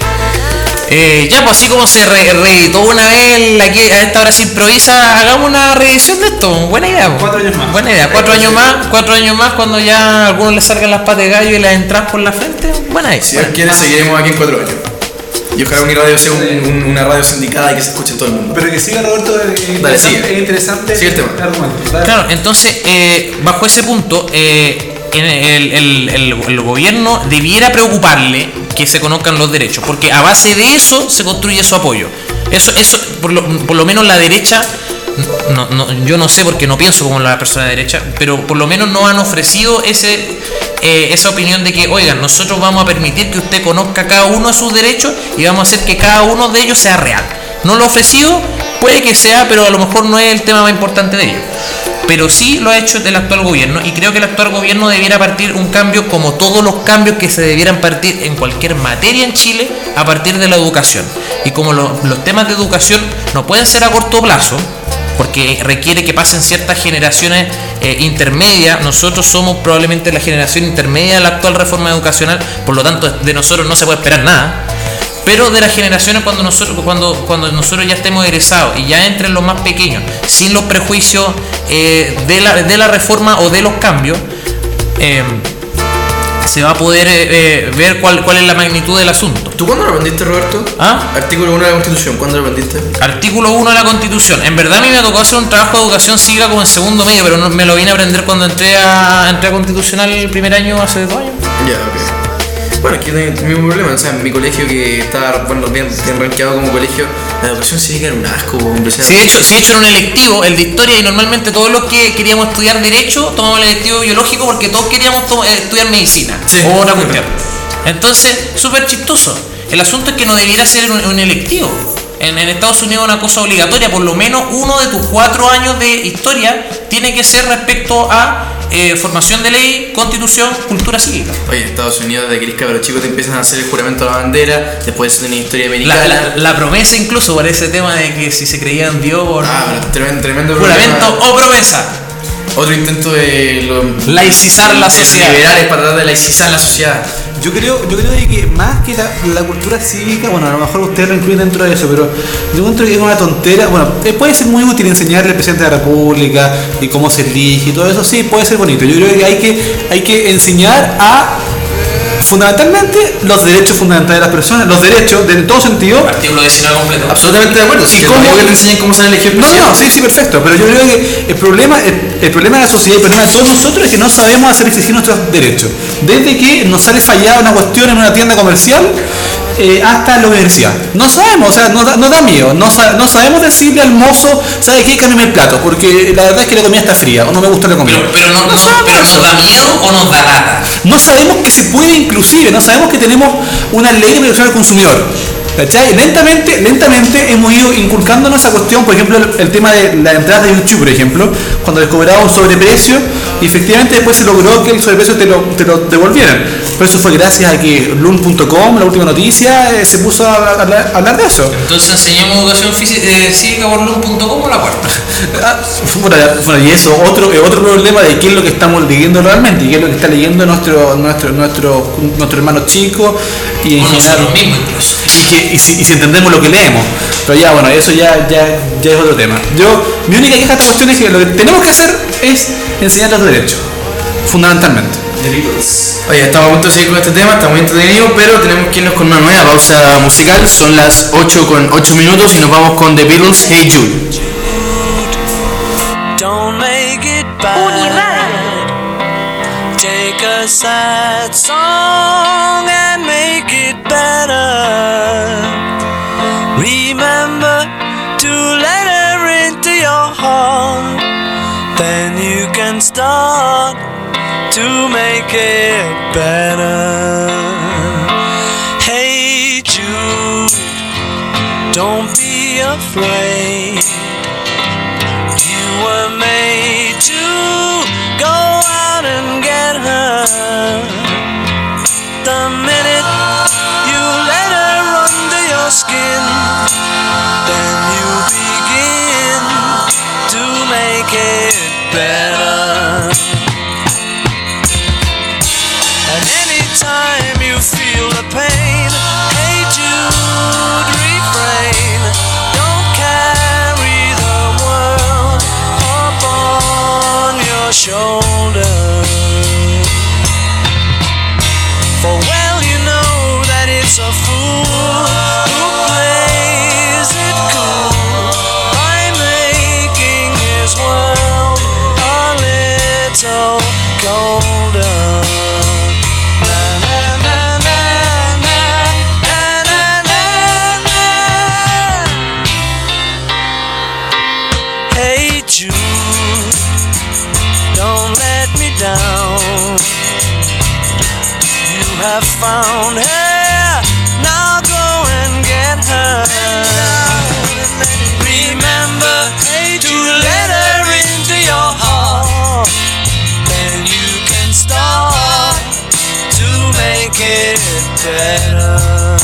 [SPEAKER 3] Eh, ya, pues así como se re reeditó una vez la que a esta hora se improvisa, hagamos una reedición de esto. Buena idea.
[SPEAKER 2] Cuatro años más.
[SPEAKER 3] Buena idea. Cuatro años más, cuatro años más cuando ya a algunos les salgan las patas de gallo y las entradas por la frente. Buena idea.
[SPEAKER 1] Si Dios quiere, seguiremos aquí en cuatro años. Y ojalá mi radio sea un, un, una radio sindicada y que se escuche en todo el mundo.
[SPEAKER 2] Pero que siga Roberto, es
[SPEAKER 1] Dale, sigue.
[SPEAKER 2] es interesante
[SPEAKER 1] Sigue el tema.
[SPEAKER 2] argumento. Dale.
[SPEAKER 3] Claro, entonces, eh, bajo ese punto, eh, el, el, el, el gobierno debiera preocuparle que se conozcan los derechos, porque a base de eso se construye su apoyo. Eso, eso por, lo, por lo menos la derecha, no, no, yo no sé porque no pienso como la persona de derecha, pero por lo menos nos han ofrecido ese, eh, esa opinión de que, oigan, nosotros vamos a permitir que usted conozca cada uno de sus derechos y vamos a hacer que cada uno de ellos sea real. No lo ha ofrecido, puede que sea, pero a lo mejor no es el tema más importante de ellos. Pero sí lo ha hecho el actual gobierno y creo que el actual gobierno debiera partir un cambio como todos los cambios que se debieran partir en cualquier materia en Chile a partir de la educación. Y como lo, los temas de educación no pueden ser a corto plazo, porque requiere que pasen ciertas generaciones eh, intermedias, nosotros somos probablemente la generación intermedia de la actual reforma educacional, por lo tanto de nosotros no se puede esperar nada. Pero de las generaciones cuando nosotros cuando cuando nosotros ya estemos egresados y ya entren los más pequeños, sin los prejuicios eh, de, la, de la reforma o de los cambios, eh, se va a poder eh, eh, ver cuál, cuál es la magnitud del asunto.
[SPEAKER 1] ¿Tú cuándo lo aprendiste, Roberto?
[SPEAKER 3] ¿Ah?
[SPEAKER 1] Artículo uno de la Constitución, ¿cuándo lo aprendiste?
[SPEAKER 3] Artículo uno de la Constitución. En verdad a mí me tocó hacer un trabajo de educación cívica como en segundo medio, pero no, me lo vine a aprender cuando entré a, entré a Constitucional el primer año, hace dos años.
[SPEAKER 1] Ya, ok. Bueno, aquí no hay el mismo problema. O sea, en mi colegio, que estaba bueno, bien, bien rankeado como colegio, la educación cívica era un asco.
[SPEAKER 3] Sí, de hecho, sí, de hecho era un electivo, el de historia, y normalmente todos los que queríamos estudiar derecho tomamos el electivo biológico porque todos queríamos to- eh, estudiar medicina
[SPEAKER 1] Sí.
[SPEAKER 3] o otra cuestión. Entonces, súper chistoso. El asunto es que no debiera ser un, un electivo. En, en Estados Unidos es una cosa obligatoria, por lo menos uno de tus cuatro años de historia tiene que ser respecto a eh, formación de ley, constitución, cultura cívica.
[SPEAKER 1] Oye, en Estados Unidos, de que eres cabro chico, te empiezan a hacer el juramento a la bandera, después eso tiene historia americana.
[SPEAKER 3] La, la, la promesa incluso por ese tema de que si se creía en Dios o no.
[SPEAKER 1] Ah, pero tremendo, tremendo
[SPEAKER 3] Juramento
[SPEAKER 1] problema.
[SPEAKER 3] o promesa.
[SPEAKER 1] Otro intento de lo,
[SPEAKER 3] Laicizar la
[SPEAKER 1] de
[SPEAKER 3] sociedad.
[SPEAKER 1] liberales para tratar de laicizar la sociedad.
[SPEAKER 2] Yo creo, yo creo de que más que la, la cultura cívica, bueno, a lo mejor ustedes lo incluyen dentro de eso, pero yo encuentro que es una tontera. Bueno, eh, puede ser muy útil enseñarle al presidente de la República y cómo se elige y todo eso, sí, puede ser bonito. Yo creo que hay que, hay que enseñar a fundamentalmente los derechos fundamentales de las personas, los derechos de en todo sentido.
[SPEAKER 3] Artículo diecinueve completo.
[SPEAKER 1] Absolutamente de acuerdo. Si
[SPEAKER 2] ¿Y
[SPEAKER 1] te
[SPEAKER 2] cómo-
[SPEAKER 1] digo que te enseñan cómo se elegir
[SPEAKER 2] No,
[SPEAKER 1] presidente.
[SPEAKER 2] no, sí, sí, perfecto, pero yo creo que el problema, el, el problema de la sociedad, el problema de todos nosotros es que no sabemos hacer exigir nuestros derechos. Desde que nos sale fallada una cuestión en una tienda comercial eh, hasta la universidad. No sabemos, o sea, nos da, nos da miedo, no, sa- no sabemos decirle al mozo, ¿sabe qué? Cámbiame el plato, porque la verdad es que la comida está fría o no me gusta la comida.
[SPEAKER 3] Pero, pero, no, no,
[SPEAKER 2] sabemos
[SPEAKER 3] pero
[SPEAKER 2] eso.
[SPEAKER 3] ¿nos da miedo o nos da lata?
[SPEAKER 2] No sabemos que se puede inclusive, no sabemos que tenemos una ley de protección al consumidor. ¿Cachai? Lentamente, lentamente hemos ido inculcándonos esa cuestión, por ejemplo, el, el tema de las entradas de YouTube, por ejemplo, cuando les cobraba un sobreprecio y efectivamente después se logró que el sobreprecio te lo, te lo devolvieran. Pero eso fue gracias a que Lun punto com, la última noticia, eh, se puso a, a- a hablar de eso.
[SPEAKER 3] Entonces enseñamos educación física, eh, cívica por lun punto com o la cuarta.
[SPEAKER 2] Ah, bueno, bueno, y eso, otro, eh, otro problema de qué es lo que estamos leyendo realmente y qué es lo que está leyendo nuestro, nuestro, nuestro, nuestro hermano chico y en
[SPEAKER 3] O
[SPEAKER 2] general.
[SPEAKER 3] nosotros mismos incluso.
[SPEAKER 2] Y, que, y, si, y si entendemos lo que leemos. Pero ya, bueno, eso ya, ya, ya es otro tema. Yo, mi única queja de esta cuestión es que lo que tenemos que hacer es enseñar los derechos, fundamentalmente.
[SPEAKER 1] Oye, estamos a punto de seguir con este tema, está muy entretenido, pero tenemos que irnos con una nueva pausa musical. Son las ocho con ocho minutos y nos vamos con The Beatles, Hey Jude.
[SPEAKER 5] Don't make it bad.
[SPEAKER 4] Uniradio.
[SPEAKER 5] Take a sad song and make it better. Remember to let her into your heart. Then you can start to make it better. Hey Jude, don't be afraid. You were made to go out and get her. The minute you let her under your skin, then you begin to make it better. And anytime you feel the pain, hey Jude, refrain. Don't carry the world upon your shoulder. For well you know that it's a fool who plays it cool by making his world a little colder. Na, na, na, na, na, na, na, na. Hey Jude, don't let me down. You have found her, now go and get her. Remember to let her into your heart. Then you can start to make it better.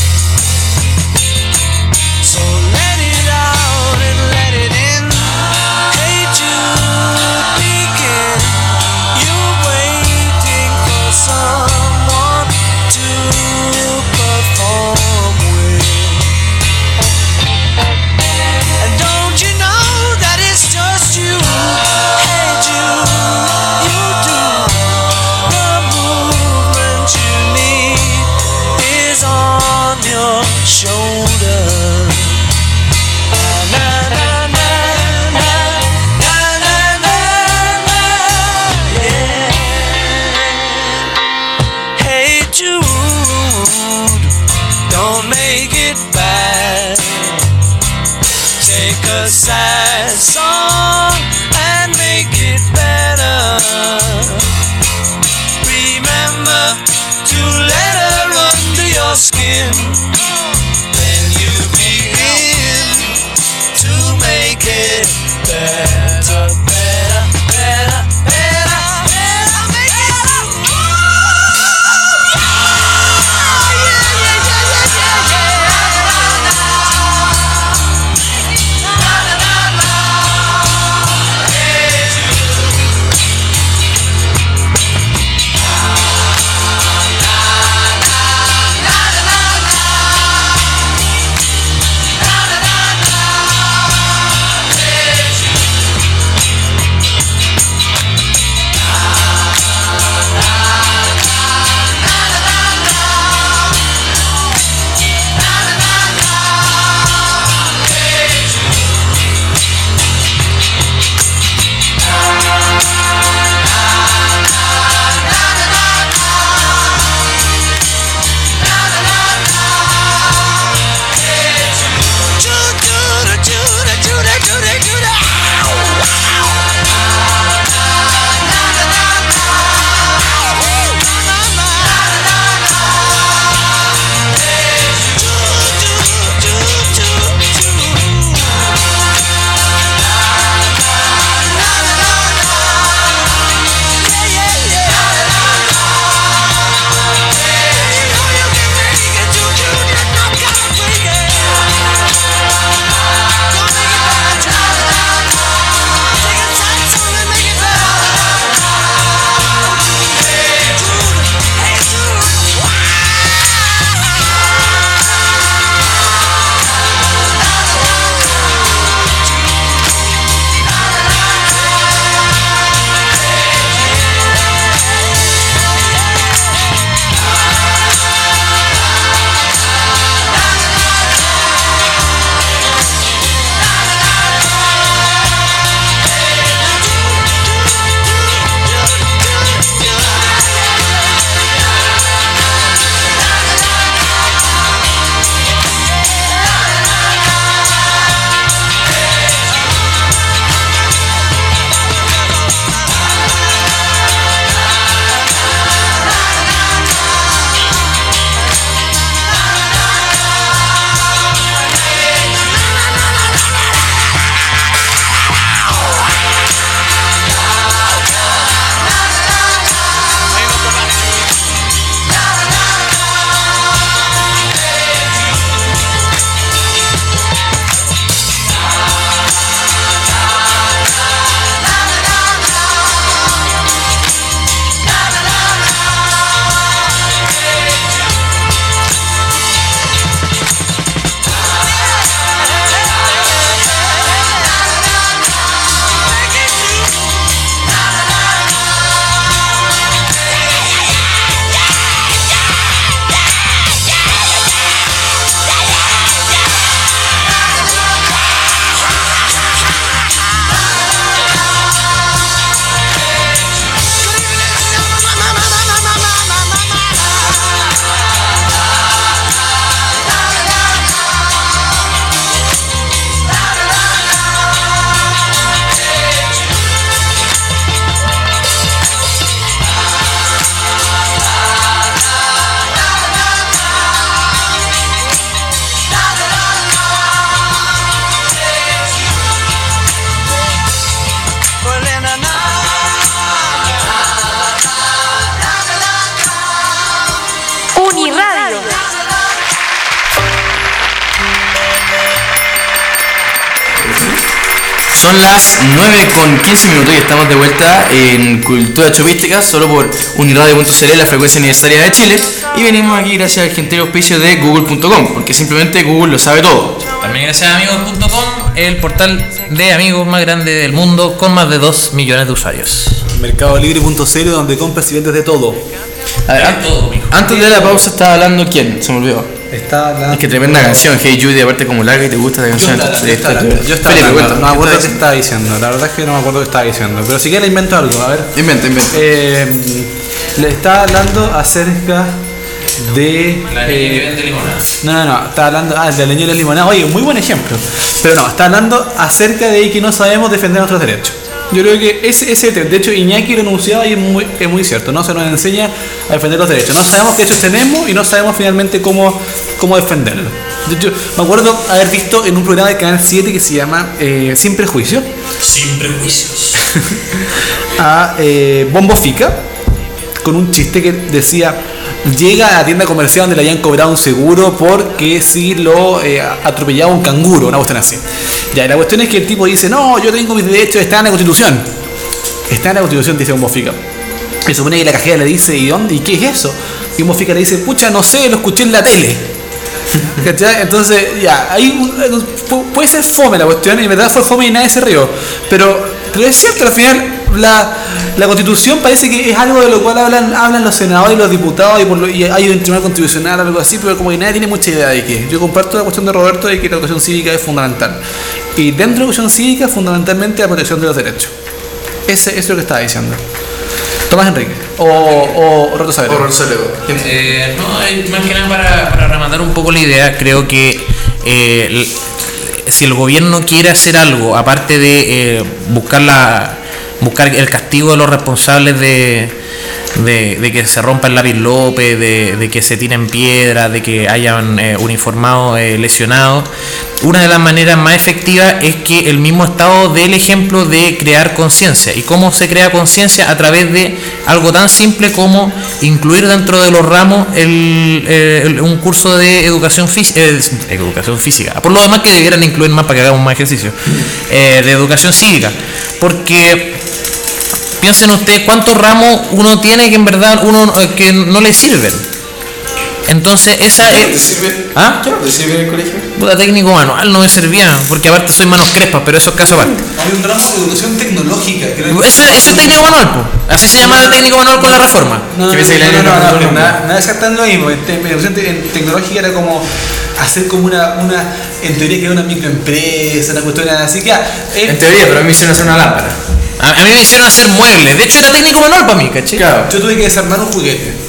[SPEAKER 5] So let it out and let it in. Hey Jude, begin. You're waiting for someone to perform with. And don't you know that it's just you? Hey Jude, you do the movement begin, then you begin to make it better, better, better, better, better, make it better. Yeah, yeah, yeah, yeah, yeah, yeah. La, la, la, la.
[SPEAKER 1] Son las nueve con quince minutos y estamos de vuelta en Cultura Chopística, solo por uniradio punto c l, la frecuencia universitaria de Chile. Y venimos aquí gracias al gentil auspicio de google punto com, porque simplemente Google lo sabe todo.
[SPEAKER 3] También gracias a amigos punto com, el portal de amigos más grande del mundo, con más de dos millones de usuarios.
[SPEAKER 2] mercado libre punto c l, donde compras y vendes de todo.
[SPEAKER 1] A ver, an-
[SPEAKER 3] todo, mijo.
[SPEAKER 1] antes de la pausa estaba hablando quién, se me olvidó.
[SPEAKER 2] Está hablando.
[SPEAKER 1] Es que tremenda canción, Hey Judy, aparte como larga y te gusta la
[SPEAKER 2] Yo
[SPEAKER 1] canción.
[SPEAKER 2] estaba,
[SPEAKER 1] entonces,
[SPEAKER 2] yo estaba,
[SPEAKER 1] está-
[SPEAKER 2] yo estaba
[SPEAKER 1] Felipe,
[SPEAKER 2] hablando,
[SPEAKER 1] cuéntame,
[SPEAKER 2] no me acuerdo
[SPEAKER 1] ¿qué
[SPEAKER 2] qué estaba diciendo, la verdad es que no me acuerdo qué estaba diciendo, pero si quieres invento algo, a ver.
[SPEAKER 1] Inventa, inventa.
[SPEAKER 2] Eh, le estaba hablando acerca de...
[SPEAKER 3] La
[SPEAKER 2] eh,
[SPEAKER 3] que vende limonada.
[SPEAKER 2] No, no, no, está hablando... Ah, el de leñera limonada. Oye, muy buen ejemplo. Pero no, está hablando acerca de que no sabemos defender nuestros derechos. Yo creo que ese ese tema. De hecho, Iñaki lo anunciaba y es muy, es muy cierto, ¿no? Se nos enseña a defender los derechos. No sabemos qué derechos tenemos y no sabemos finalmente cómo, cómo defenderlos. De hecho, me acuerdo haber visto en un programa de Canal siete que se llama eh, Sin Prejuicio.
[SPEAKER 3] Sin prejuicios.
[SPEAKER 2] A eh, Bombo Fica con un chiste que decía: llega a la tienda comercial donde le habían cobrado un seguro porque si lo eh, atropellaba un canguro, una cuestión así. Ya, y la cuestión es que el tipo dice: no, yo tengo mis derechos, está en la Constitución. Está en la Constitución, dice Bombo Fica. Se supone que la cajera le dice: ¿y dónde? ¿Y qué es eso? Y Bombo Fica le dice: pucha, no sé, lo escuché en la tele. ¿Cachai? Entonces, ya, ahí puede ser fome la cuestión, y en verdad fue fome y nadie se rió. Pero, pero es cierto, al final la, la Constitución parece que es algo de lo cual hablan, hablan los senadores y los diputados, y, por lo, y hay un tribunal constitucional o algo así, pero como que nadie tiene mucha idea de qué. Yo comparto la cuestión de Roberto de que la educación cívica es fundamental. Y dentro de la educación cívica, fundamentalmente la protección de los derechos. Ese, eso es lo que estaba diciendo. Tomás Enrique o, o Roberto Saavedra.
[SPEAKER 1] O Roberto Saavedra.
[SPEAKER 3] Eh, no, eh, más que nada para, para rematar un poco la idea, creo que eh, el, si el gobierno quiere hacer algo, aparte de eh, buscar, la, buscar el castigo de los responsables de, de, de que se rompa el lápiz López, de, de que se tiren piedras, de que hayan eh, uniformados eh, lesionados, una de las maneras más efectivas es que el mismo Estado dé el ejemplo de crear conciencia. ¿Y cómo se crea conciencia? A través de algo tan simple como incluir dentro de los ramos el, el, un curso de educación, fí- eh, educación física. Por lo demás, que debieran incluir más para que hagamos más ejercicio, eh, de educación cívica. Porque piensen ustedes cuántos ramos uno tiene que en verdad uno eh, que no le sirven. Entonces esa
[SPEAKER 1] ¿Qué no te
[SPEAKER 3] es...
[SPEAKER 1] sirve?
[SPEAKER 3] ¿Ah?
[SPEAKER 1] ¿Qué no te sirve en el colegio?
[SPEAKER 3] Puta, técnico manual no me servía, porque aparte soy manos crespas, pero eso es caso aparte.
[SPEAKER 2] Hay un ramo de educación tecnológica.
[SPEAKER 3] Eso, eso es técnico manual, po. Así se llamaba el técnico manual con la reforma.
[SPEAKER 2] No, no,
[SPEAKER 1] ¿Qué
[SPEAKER 2] no,
[SPEAKER 1] piensa que
[SPEAKER 2] no,
[SPEAKER 1] le
[SPEAKER 2] no,
[SPEAKER 1] han
[SPEAKER 2] no,
[SPEAKER 1] hecho
[SPEAKER 2] no,
[SPEAKER 1] lo
[SPEAKER 2] nada,
[SPEAKER 1] mismo?
[SPEAKER 2] nada exactamente lo mismo. En, te- en educación te- en tecnológica era como hacer como una, una en teoría que era una microempresa, una cuestión así que ah, eh,
[SPEAKER 1] En teoría, pero a mí me hicieron hacer una lámpara.
[SPEAKER 3] A, a mí me hicieron hacer muebles, de hecho era técnico manual para mí, ¿cachai?
[SPEAKER 1] Claro.
[SPEAKER 2] yo tuve que desarmar un juguete.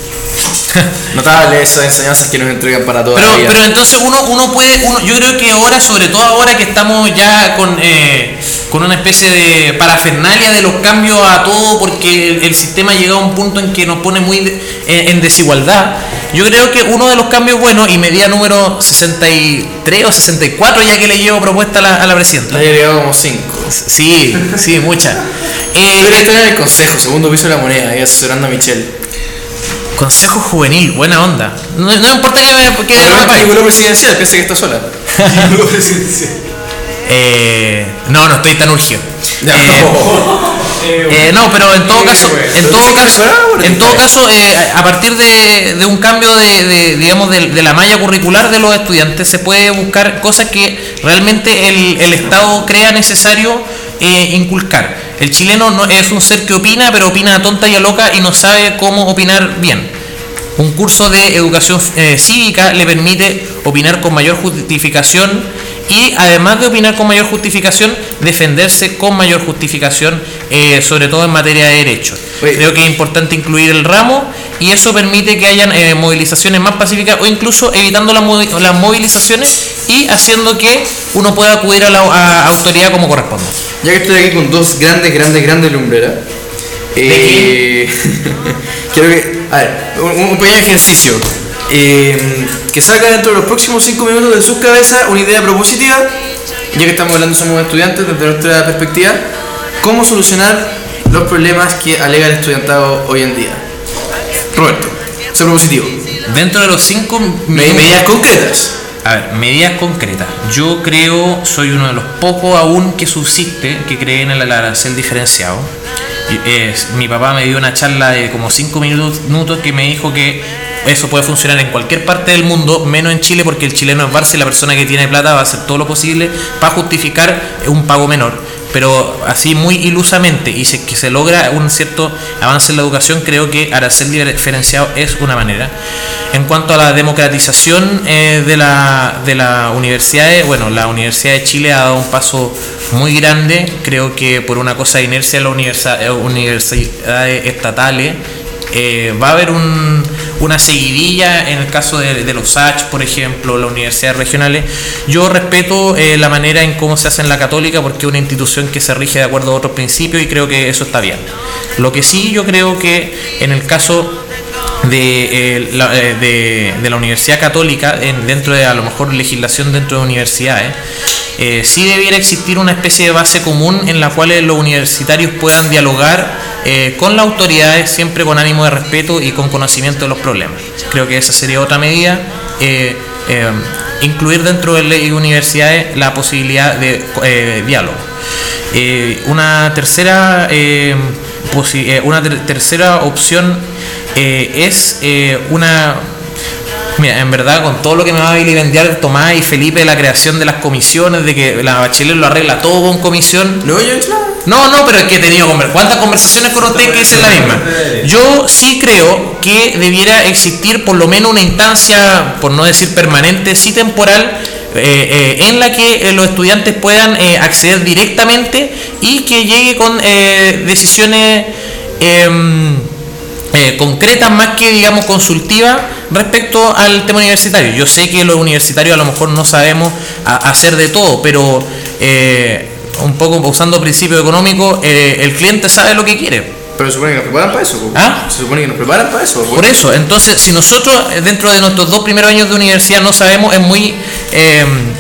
[SPEAKER 1] Notable esas enseñanzas que nos entregan para toda
[SPEAKER 3] Pero,
[SPEAKER 1] la vida.
[SPEAKER 3] pero entonces uno, uno puede, uno, yo creo que ahora, sobre todo ahora que estamos ya con, eh, con una especie de parafernalia de los cambios a todo, porque el, el sistema ha llegado a un punto en que nos pone muy de- en, en desigualdad, yo creo que uno de los cambios buenos, y medida número sesenta y tres o sesenta y cuatro ya que le llevo propuesta a la, a la presidenta.
[SPEAKER 1] Le he llegado como cinco.
[SPEAKER 3] Sí, sí, muchas.
[SPEAKER 1] Yo
[SPEAKER 3] Eh,
[SPEAKER 1] debería estar en el consejo, segundo piso de la moneda, ahí asesorando a Michelle.
[SPEAKER 3] Consejo juvenil, buena onda. No, no importa que me... Que
[SPEAKER 1] Pero
[SPEAKER 3] me
[SPEAKER 1] no
[SPEAKER 3] pague.
[SPEAKER 1] es presidencial, piensa que está sola.
[SPEAKER 3] Eh, no, no estoy tan urgido.
[SPEAKER 1] Ya.
[SPEAKER 3] Eh, eh, no, pero en todo caso, en todo caso, en todo caso, eh, a partir de, de un cambio de, de, digamos, de, de la malla curricular de los estudiantes, se puede buscar cosas que realmente el, el Estado crea necesario eh, inculcar. El chileno no es un ser que opina, pero opina a tonta y a loca y no sabe cómo opinar bien. Un curso de educación eh, cívica le permite opinar con mayor justificación y, además de opinar con mayor justificación, defenderse con mayor justificación, eh, sobre todo en materia de derechos.
[SPEAKER 1] Oye.
[SPEAKER 3] Creo que es importante incluir el ramo y eso permite que hayan eh, movilizaciones más pacíficas o incluso evitando las, movi- las movilizaciones y haciendo que uno pueda acudir a la a autoridad como corresponde.
[SPEAKER 1] Ya que estoy aquí con dos grandes, grandes, grandes lumbreras, eh, quiero que, a ver, un, un pequeño ejercicio. Eh, que salga dentro de los próximos cinco minutos de sus cabezas una idea propositiva, ya que estamos hablando, somos estudiantes desde nuestra perspectiva, cómo solucionar los problemas que alega el estudiantado hoy en día. Roberto, sé propositivo.
[SPEAKER 3] Dentro de los cinco
[SPEAKER 1] Me-
[SPEAKER 3] minutos-
[SPEAKER 1] medidas concretas.
[SPEAKER 3] A ver, medidas concretas. Yo creo, soy uno de los pocos aún que subsiste, que creen en el arancel diferenciado. Y, eh, mi papá me dio una charla de como cinco minutos que me dijo que eso puede funcionar en cualquier parte del mundo, menos en Chile, porque el chileno es Barça y la persona que tiene plata va a hacer todo lo posible para justificar un pago menor. Pero así muy ilusamente, y si es que se logra un cierto avance en la educación, creo que arancel diferenciado es una manera. En cuanto a la democratización eh, de, la, de las universidades, bueno, la Universidad de Chile ha dado un paso muy grande. Creo que por una cosa de inercia en las universidades, universidades estatales eh, va a haber un, una seguidilla en el caso de, de los H, por ejemplo, las universidades regionales. Yo respeto eh, la manera en cómo se hace en la Católica, porque es una institución que se rige de acuerdo a otros principios y creo que eso está bien. Lo que sí yo creo que en el caso de, eh, la, eh, de, de la Universidad Católica, en, dentro de a lo mejor legislación dentro de universidades, eh, sí debiera existir una especie de base común en la cual los universitarios puedan dialogar eh, con las autoridades, siempre con ánimo de respeto y con conocimiento de los problemas. Creo que esa sería otra medida. Eh, eh, incluir dentro de las universidades la posibilidad de eh, diálogo. Eh, una tercera eh, posi- eh, una ter- tercera opción eh, es eh, una mira, en verdad, con todo lo que me va a vilipendiar Tomás y Felipe de la creación de las comisiones, de que la Bachelet lo arregla todo con comisión.
[SPEAKER 1] ¿Lo oye?
[SPEAKER 3] No, no, pero es que he tenido conver- ¿cuántas conversaciones con usted que dicen la misma? Yo sí creo que debiera existir por lo menos una instancia, por no decir permanente, sí temporal, eh, eh, en la que eh, los estudiantes puedan eh, acceder directamente y que llegue con eh, decisiones eh, eh, concretas más que, digamos, consultivas respecto al tema universitario. Yo sé que los universitarios a lo mejor no sabemos a- hacer de todo, pero eh, un poco usando principios económicos, eh, el cliente sabe lo que quiere.
[SPEAKER 1] Pero se supone que nos preparan para eso. po.
[SPEAKER 3] ¿Ah?
[SPEAKER 1] Se supone que nos preparan para eso. po.
[SPEAKER 3] Por eso, entonces, si nosotros eh, dentro de nuestros dos primeros años de universidad no sabemos, es muy eh,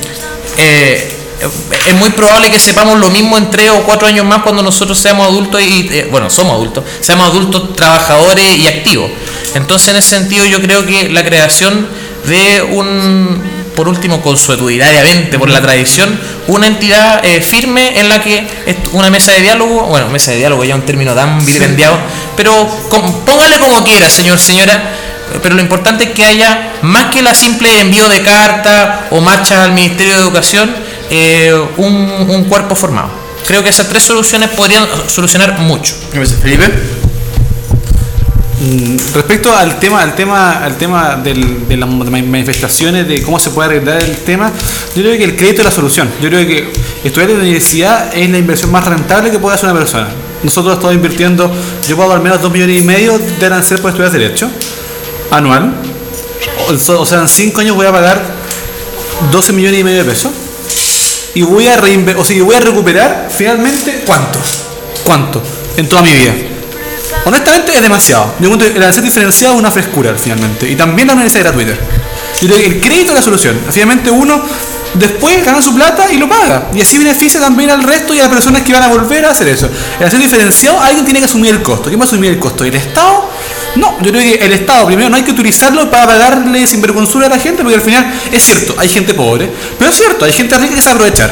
[SPEAKER 3] eh, es muy probable que sepamos lo mismo en tres o cuatro años más cuando nosotros seamos adultos y, eh, bueno, somos adultos, seamos adultos trabajadores y activos. Entonces, en ese sentido, yo creo que la creación de un, por último, consuetudinariamente, por la tradición, una entidad eh, firme en la que es una mesa de diálogo, bueno, mesa de diálogo ya un término tan vilipendiado, pero con, póngale como quiera, señor, señora, pero lo importante es que haya, más que la simple envío de cartas o marchas al Ministerio de Educación, eh, un, un cuerpo formado. Creo que esas tres soluciones podrían solucionar mucho.
[SPEAKER 1] ¿Qué me dice Felipe?
[SPEAKER 2] Mm, Respecto al tema, al tema, al tema del- de las manifestaciones, de cómo se puede arreglar el tema, yo creo que el crédito es la solución. Yo creo que estudiar en la universidad es la inversión más rentable que puede hacer una persona. Nosotros estamos invirtiendo, yo pago al menos dos millones y medio de arancel por estudiar Derecho anual. O, o sea, en cinco años voy a pagar doce millones y medio de pesos. Y voy a reinver- o sea, voy a recuperar finalmente ¿cuánto? ¿Cuánto? En toda mi vida. Honestamente es demasiado. Yo encuentro que el arancel diferenciado es una frescura finalmente. Y también la universidad gratuita. Yo creo que el crédito es la solución. Finalmente uno después gana su plata y lo paga. Y así beneficia también al resto y a las personas que van a volver a hacer eso. El arancel diferenciado, alguien tiene que asumir el costo. ¿Quién va a asumir el costo? ¿El Estado? No, yo creo que el Estado primero no hay que utilizarlo para pagarle sinvergonzura a la gente, porque al final es cierto, hay gente pobre, pero es cierto, hay gente rica que se aprovechar.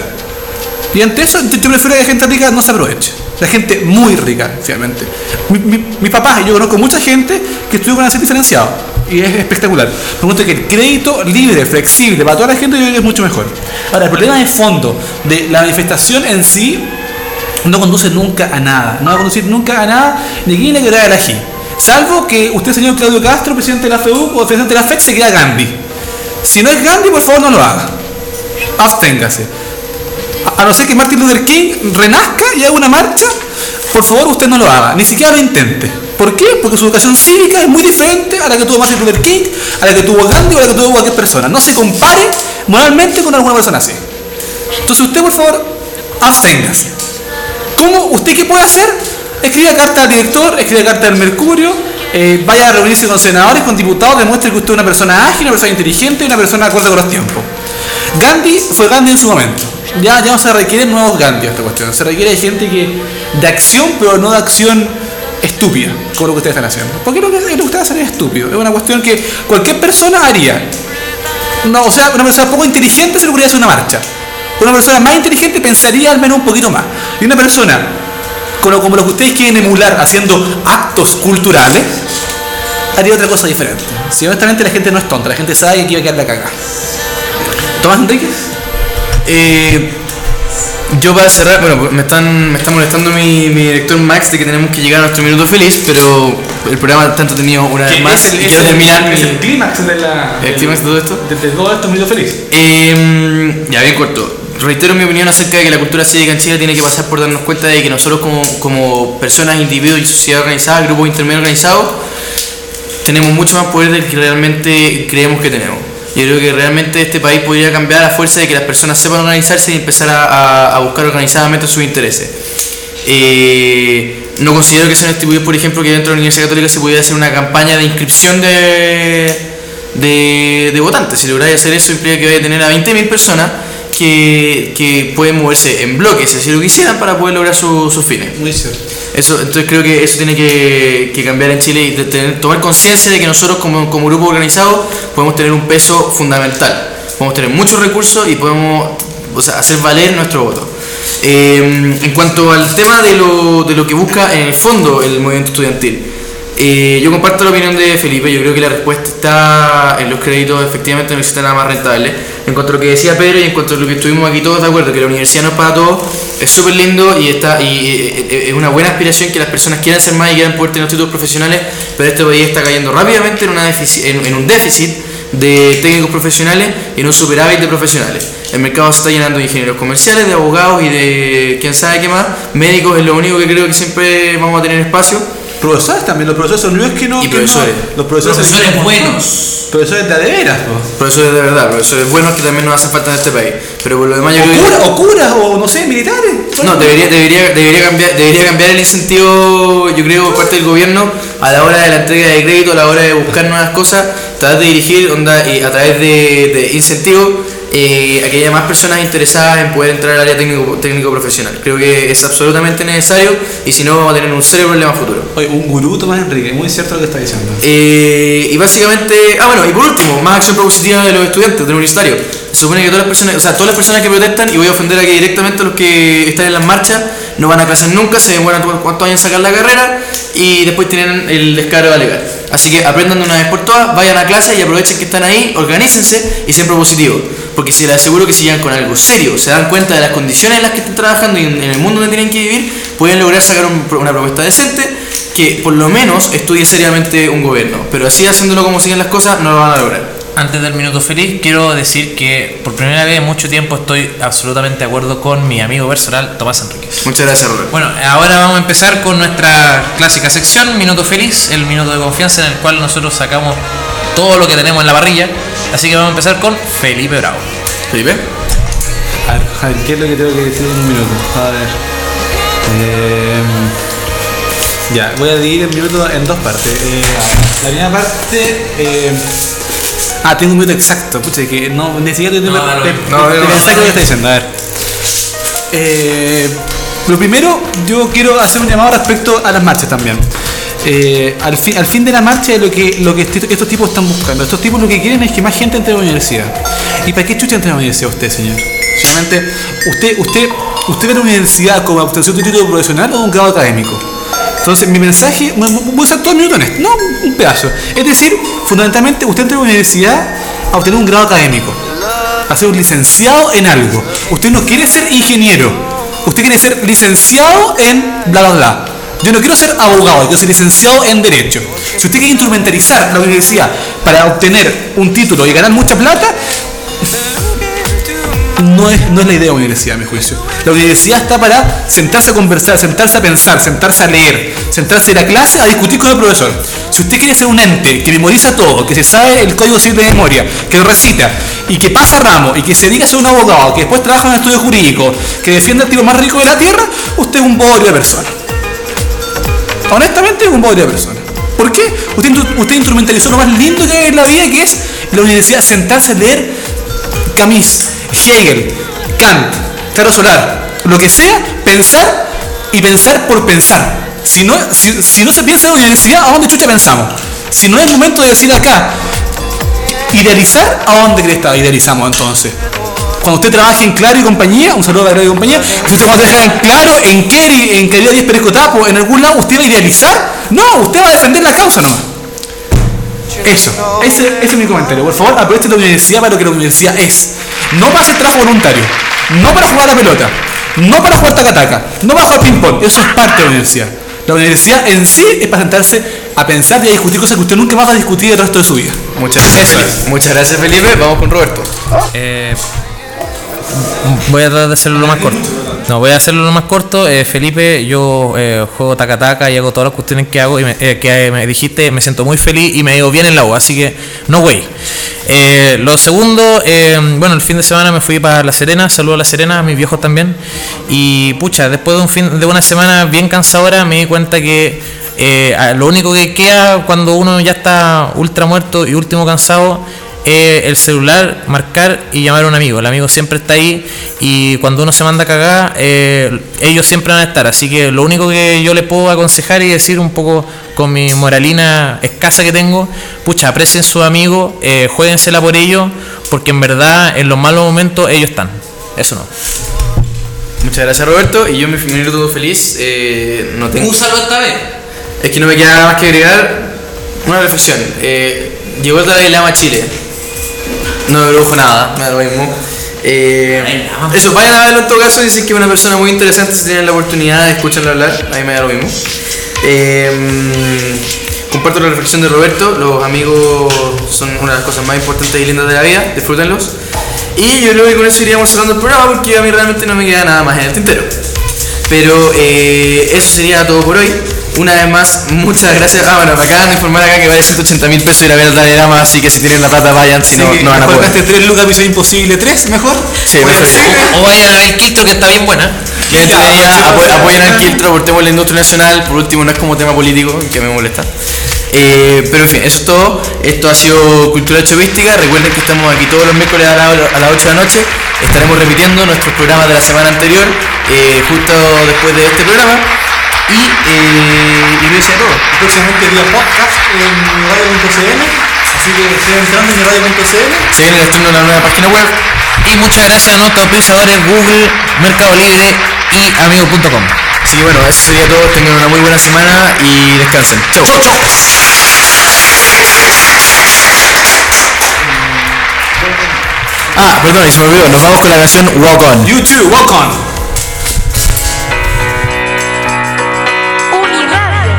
[SPEAKER 2] Y ante eso yo yo prefiero que la gente rica no se aproveche. La gente muy rica, finalmente. Mi, mi, mis papás, y yo conozco mucha gente que estudió con arancel diferenciado. Y es espectacular. Me gusta que el crédito libre, flexible, para toda la gente yo creo que es mucho mejor. Ahora, el problema de fondo de la manifestación en sí no conduce nunca a nada. No va a conducir nunca a nada ni aquí ni que de la ají. Salvo que usted, señor Claudio Castro, presidente de la F E U o presidente de la F E C, se queda Gandhi. Si no es Gandhi, por favor no lo haga. Absténgase. A, a no ser que Martin Luther King renazca y haga una marcha, por favor usted no lo haga. Ni siquiera lo intente. ¿Por qué? Porque su educación cívica es muy diferente a la que tuvo Martin Luther King, a la que tuvo Gandhi o a la que tuvo cualquier persona. No se compare moralmente con alguna persona así. Entonces usted, por favor, absténgase. ¿Cómo? ¿Usted qué puede hacer? Escriba carta al director, escriba carta al Mercurio, eh, vaya a reunirse con senadores, con diputados, demuestre que usted es una persona ágil, una persona inteligente y una persona acorde con los tiempos. Gandhi fue Gandhi en su momento. Ya, ya no se requieren nuevos Gandhi a esta cuestión. Se requiere de gente que de acción, pero no de acción estúpida, como lo que ustedes están haciendo. Porque lo que, lo que ustedes hacen es estúpido. Es una cuestión que cualquier persona haría. No, o sea, una persona poco inteligente se le ocurriría hacer una marcha. Una persona más inteligente pensaría al menos un poquito más. Y una persona como, como lo que ustedes quieren emular haciendo actos culturales, haría otra cosa diferente. Si honestamente la gente no es tonta, la gente sabe que aquí va a quedar la cagada. ¿Tomás Enrique?
[SPEAKER 1] Eh, yo para cerrar, bueno, me están me está molestando mi, mi director Max de que tenemos que llegar a nuestro minuto feliz, pero el programa está entretenido una vez más
[SPEAKER 2] es el,
[SPEAKER 1] y
[SPEAKER 2] es
[SPEAKER 1] quiero
[SPEAKER 2] el-
[SPEAKER 1] terminar
[SPEAKER 2] es
[SPEAKER 1] mi-
[SPEAKER 2] el clímax de la
[SPEAKER 1] ¿El clímax de todo esto?
[SPEAKER 2] de, de todo esto muy feliz.
[SPEAKER 1] Eh, ya, bien corto. Reitero mi opinión acerca de que la cultura cívica en Chile tiene que pasar por darnos cuenta de que nosotros como, como personas, individuos y sociedad organizada, grupos intermedios organizados, tenemos mucho más poder del que realmente creemos que tenemos. Yo creo que realmente este país podría cambiar a fuerza de que las personas sepan organizarse y empezar a, a, a buscar organizadamente sus intereses. Eh, no considero que sea un estipulado, por ejemplo, que dentro de la Universidad Católica se pudiera hacer una campaña de inscripción de, de, de votantes. Si lográis hacer eso, implica que vais a tener a veinte mil personas que, que pueden moverse en bloques, si así lo quisieran, para poder lograr su, sus fines.
[SPEAKER 2] Muy cierto.
[SPEAKER 1] Eso, entonces creo que eso tiene que, que cambiar en Chile y de tener, tomar conciencia de que nosotros como, como grupo organizado podemos tener un peso fundamental, podemos tener muchos recursos y podemos, o sea, hacer valer nuestro voto. Eh, en cuanto al tema de lo, de lo que busca en el fondo el movimiento estudiantil, eh, yo comparto la opinión de Felipe. Yo creo que la respuesta está en los créditos. Efectivamente no existe nada más rentable. En cuanto a lo que decía Pedro y en cuanto a lo que estuvimos aquí todos de acuerdo, que la universidad no es para todos, es súper lindo y, está, y, y es una buena aspiración que las personas quieran ser más y quieran poder tener títulos profesionales, pero este país está cayendo rápidamente en, una defici- en, en un déficit de técnicos profesionales y en un superávit de profesionales. El mercado se está llenando de ingenieros comerciales, de abogados y de quién sabe qué más. Médicos es lo único que creo que siempre vamos a tener espacio.
[SPEAKER 2] Profesores también, los profesores no es que no.
[SPEAKER 1] Y
[SPEAKER 2] que
[SPEAKER 1] profesores.
[SPEAKER 2] no, los profesores,
[SPEAKER 3] Profesores
[SPEAKER 2] son-
[SPEAKER 3] buenos.
[SPEAKER 2] Profesores de a de veras, po.
[SPEAKER 1] Profesores de verdad, profesores buenos que también nos hacen falta en este país. Pero por lo demás yo
[SPEAKER 2] O
[SPEAKER 1] creo que...
[SPEAKER 2] curas, o curas, o no sé, militares.
[SPEAKER 1] No, debería, debería, debería, cambiar, debería cambiar el incentivo, yo creo, por parte del gobierno a la hora de la entrega de crédito, a la hora de buscar nuevas cosas, tratar de dirigir onda, eh, a través de, de incentivos eh, a que haya más personas interesadas en poder entrar al área técnico, técnico profesional. Creo que es absolutamente necesario y si no vamos a tener un serio problema futuro.
[SPEAKER 2] Oye, un gurú, Tomás Enrique, muy cierto lo que está diciendo.
[SPEAKER 1] Eh, y básicamente, ah bueno, y por último, más acción propositiva de los estudiantes, de los universitarios. Se supone que todas las personas, o sea, todas las personas que protestan, y voy a ofender aquí directamente a los que están en las marchas, no van a clases nunca, se demoran cuántos años en sacar la carrera y después tienen el descaro de alegar. Así que aprendan de una vez por todas, vayan a clase y aprovechen que están ahí, organícense y sean propositivos. Porque si les aseguro que si llegan con algo serio, se dan cuenta de las condiciones en las que están trabajando y en, en el mundo donde tienen que vivir, pueden lograr sacar un, una propuesta decente que por lo menos estudie seriamente un gobierno. Pero así haciéndolo como siguen las cosas, no lo van a lograr.
[SPEAKER 3] Antes del minuto feliz, quiero decir que por primera vez en mucho tiempo estoy absolutamente de acuerdo con mi amigo personal Tomás Enríquez.
[SPEAKER 1] Muchas gracias, Robert.
[SPEAKER 3] Bueno, ahora vamos a empezar con nuestra clásica sección, Minuto Feliz, el minuto de confianza en el cual nosotros sacamos todo lo que tenemos en la parrilla. Así que vamos a empezar con Felipe Bravo.
[SPEAKER 1] Felipe.
[SPEAKER 2] A ver, a ver, ¿qué es lo que tengo que decir en un minuto? A ver. Eh, ya, voy a dividir el minuto en dos partes. Eh, la primera parte. Eh, ah, tengo un minuto exacto. Pucha, que no necesito de,
[SPEAKER 3] No, no,
[SPEAKER 2] de, de,
[SPEAKER 1] no,
[SPEAKER 2] de
[SPEAKER 1] no,
[SPEAKER 2] pensar
[SPEAKER 1] no,
[SPEAKER 2] lo que
[SPEAKER 1] no.
[SPEAKER 2] está diciendo. A ver. Eh, lo primero, yo quiero hacer un llamado respecto a las marchas también. Eh, al, fin, al fin de la marcha es lo que, lo que est- estos tipos están buscando. Estos tipos lo que quieren es que más gente entre a la universidad. ¿Y para qué chucha entre a la universidad usted, señor? Solamente, usted, usted, usted ve a la universidad como obtención de un título profesional o de un grado académico. Entonces, mi mensaje, voy a usar todo el minuto en esto, no un pedazo. Es decir, fundamentalmente, usted entra a la universidad a obtener un grado académico, a ser un licenciado en algo. Usted no quiere ser ingeniero, usted quiere ser licenciado en bla bla bla. Yo no quiero ser abogado, quiero ser licenciado en Derecho. Si usted quiere instrumentalizar la universidad para obtener un título y ganar mucha plata, no es, no es la idea de la universidad, a mi juicio. La universidad está para sentarse a conversar, sentarse a pensar, sentarse a leer, sentarse a la clase a discutir con el profesor. Si usted quiere ser un ente que memoriza todo, que se sabe el código civil de memoria, que lo recita y que pasa ramo y que se dedica a ser un abogado, que después trabaja en un estudio jurídico, que defiende al tipo más rico de la tierra, usted es un bodrio de persona. Honestamente es un bodrio de persona. ¿Por qué? Usted, usted instrumentalizó lo más lindo que hay en la vida, que es la universidad, sentarse a leer Camus, Hegel, Kant, Claro Solar, lo que sea, pensar y pensar por pensar. Si no, si, si no se piensa en la universidad, ¿a dónde chucha pensamos? Si no es el momento de decir acá, idealizar, ¿a dónde cree que idealizamos entonces? Cuando usted trabaje en Claro y compañía, un saludo a Claro y compañía, si usted cuando trabaja en Claro, en Kerry, en Calidad diez Perescotapo, en algún lado, ¿usted va a idealizar? No, usted va a defender la causa nomás. Eso, ese, ese es mi comentario. Por favor, aproveche la universidad para lo que la universidad es. No para hacer trabajo voluntario, no para jugar a la pelota, no para jugar tacataca, no para jugar ping-pong. Eso es parte de la universidad. La universidad en sí es para sentarse a pensar y a discutir cosas que usted nunca más va a discutir el resto de su vida.
[SPEAKER 1] Muchas gracias.
[SPEAKER 3] Eso.
[SPEAKER 1] Muchas gracias, Felipe. Vamos con Roberto.
[SPEAKER 3] Eh, voy a tratar de hacerlo lo más corto. No, voy a hacerlo lo más corto. Eh, Felipe, yo eh, juego taca taca y hago todas las cuestiones que hago y me, eh, que me dijiste, me siento muy feliz y me digo bien en la U, así que no güey. Eh, lo segundo, eh, bueno, el fin de semana me fui para La Serena, saludo a La Serena, a mis viejos también. Y pucha, después de un fin de una semana bien cansadora me di cuenta que eh, lo único que queda cuando uno ya está ultra muerto y último cansado, Eh, el celular, marcar y llamar a un amigo. El amigo siempre está ahí y cuando uno se manda a cagar, eh, ellos siempre van a estar. Así que lo único que yo les puedo aconsejar y decir un poco con mi moralina escasa que tengo, pucha, aprecien sus amigos, eh, juéguensela por ellos, porque en verdad en los malos momentos ellos están. Eso no.
[SPEAKER 1] Muchas gracias, Roberto. Y yo me finalizo todo feliz. Eh, no tengo...
[SPEAKER 3] Úsalo esta vez.
[SPEAKER 1] Es que no me queda nada más que agregar. Una reflexión. Eh, llegó el Dalai Lama a Chile. No me produjo nada, me da lo mismo. Eh, eso, vayan a verlo en todo caso. Dicen que es una persona muy interesante. Si tienen la oportunidad de escucharlo hablar, a mí me da lo mismo. Eh, comparto la reflexión de Roberto. Los amigos son una de las cosas más importantes y lindas de la vida. Disfrútenlos. Y yo creo que con eso iríamos cerrando el programa, porque a mí realmente no me queda nada más en el tintero. Pero eh, eso sería todo por hoy. Una vez más, muchas gracias. Ah, bueno, me acaban de informar acá que vale ciento ochenta mil pesos ir a ver al Dalai Lama, así que si tienen la plata vayan, si no, no van a poder.
[SPEAKER 2] Gaste tres lucas, Misión Imposible tres, mejor.
[SPEAKER 1] Sí,
[SPEAKER 2] Puede
[SPEAKER 1] mejor.
[SPEAKER 2] ser.
[SPEAKER 3] O, o vayan a ver Quiltro, que está bien buena.
[SPEAKER 1] Que entre
[SPEAKER 2] Ya,
[SPEAKER 1] ella,
[SPEAKER 2] muchas
[SPEAKER 1] apo-
[SPEAKER 2] gracias.
[SPEAKER 1] apoyen al Quiltro, aportemos la industria nacional. Por último, no es como tema político, que me molesta. Eh, pero en fin, eso es todo. Esto ha sido Cultura Chovística. Recuerden que estamos aquí todos los miércoles a, la, a las ocho de la noche. Estaremos repitiendo nuestros programas de la semana anterior, eh, justo después de este programa. Y, eh, y eso es todo.
[SPEAKER 2] Próximamente vía podcast en radio punto c l. Así que sigan entrando en radio punto c l.
[SPEAKER 1] Se viene el estreno de una nueva página web.
[SPEAKER 3] Y muchas gracias a nuestros auspiciadores Google, Mercado Libre y amigo punto com.
[SPEAKER 1] Así que bueno, eso sería todo. Tengan una muy buena semana y descansen. Chau.
[SPEAKER 2] Chau, chau.
[SPEAKER 1] Ah, perdón, y se me olvidó. Nos vamos con la canción Walk On.
[SPEAKER 2] You too, walk on.
[SPEAKER 4] Uniradio.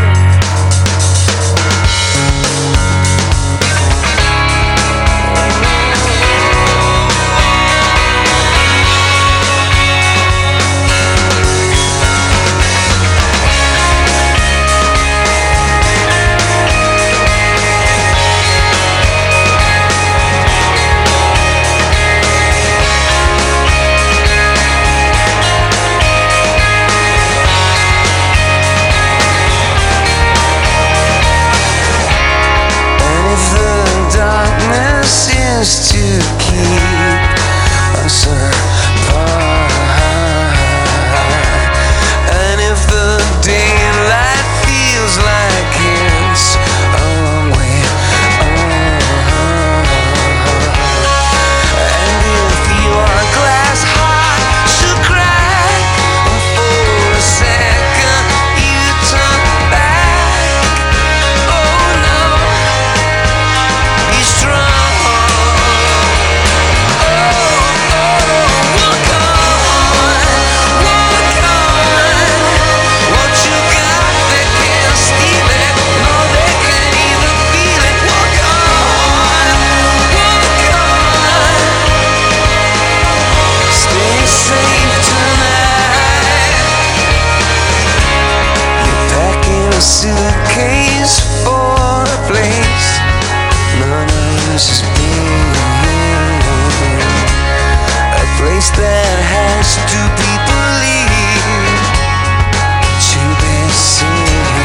[SPEAKER 5] And if the darkness is to keep us apart, and if the daylight feels like it's a long way on, and if your glass heart should crack for a second, you turn back. Oh no. Be strong. Oh, oh, walk on, walk on. What you got, they can't steal it. No, they can't even feel it. Walk on, walk on. Stay safe tonight. You're packing a suitcase for a place none of us has been. A place that has to be believed to be seen.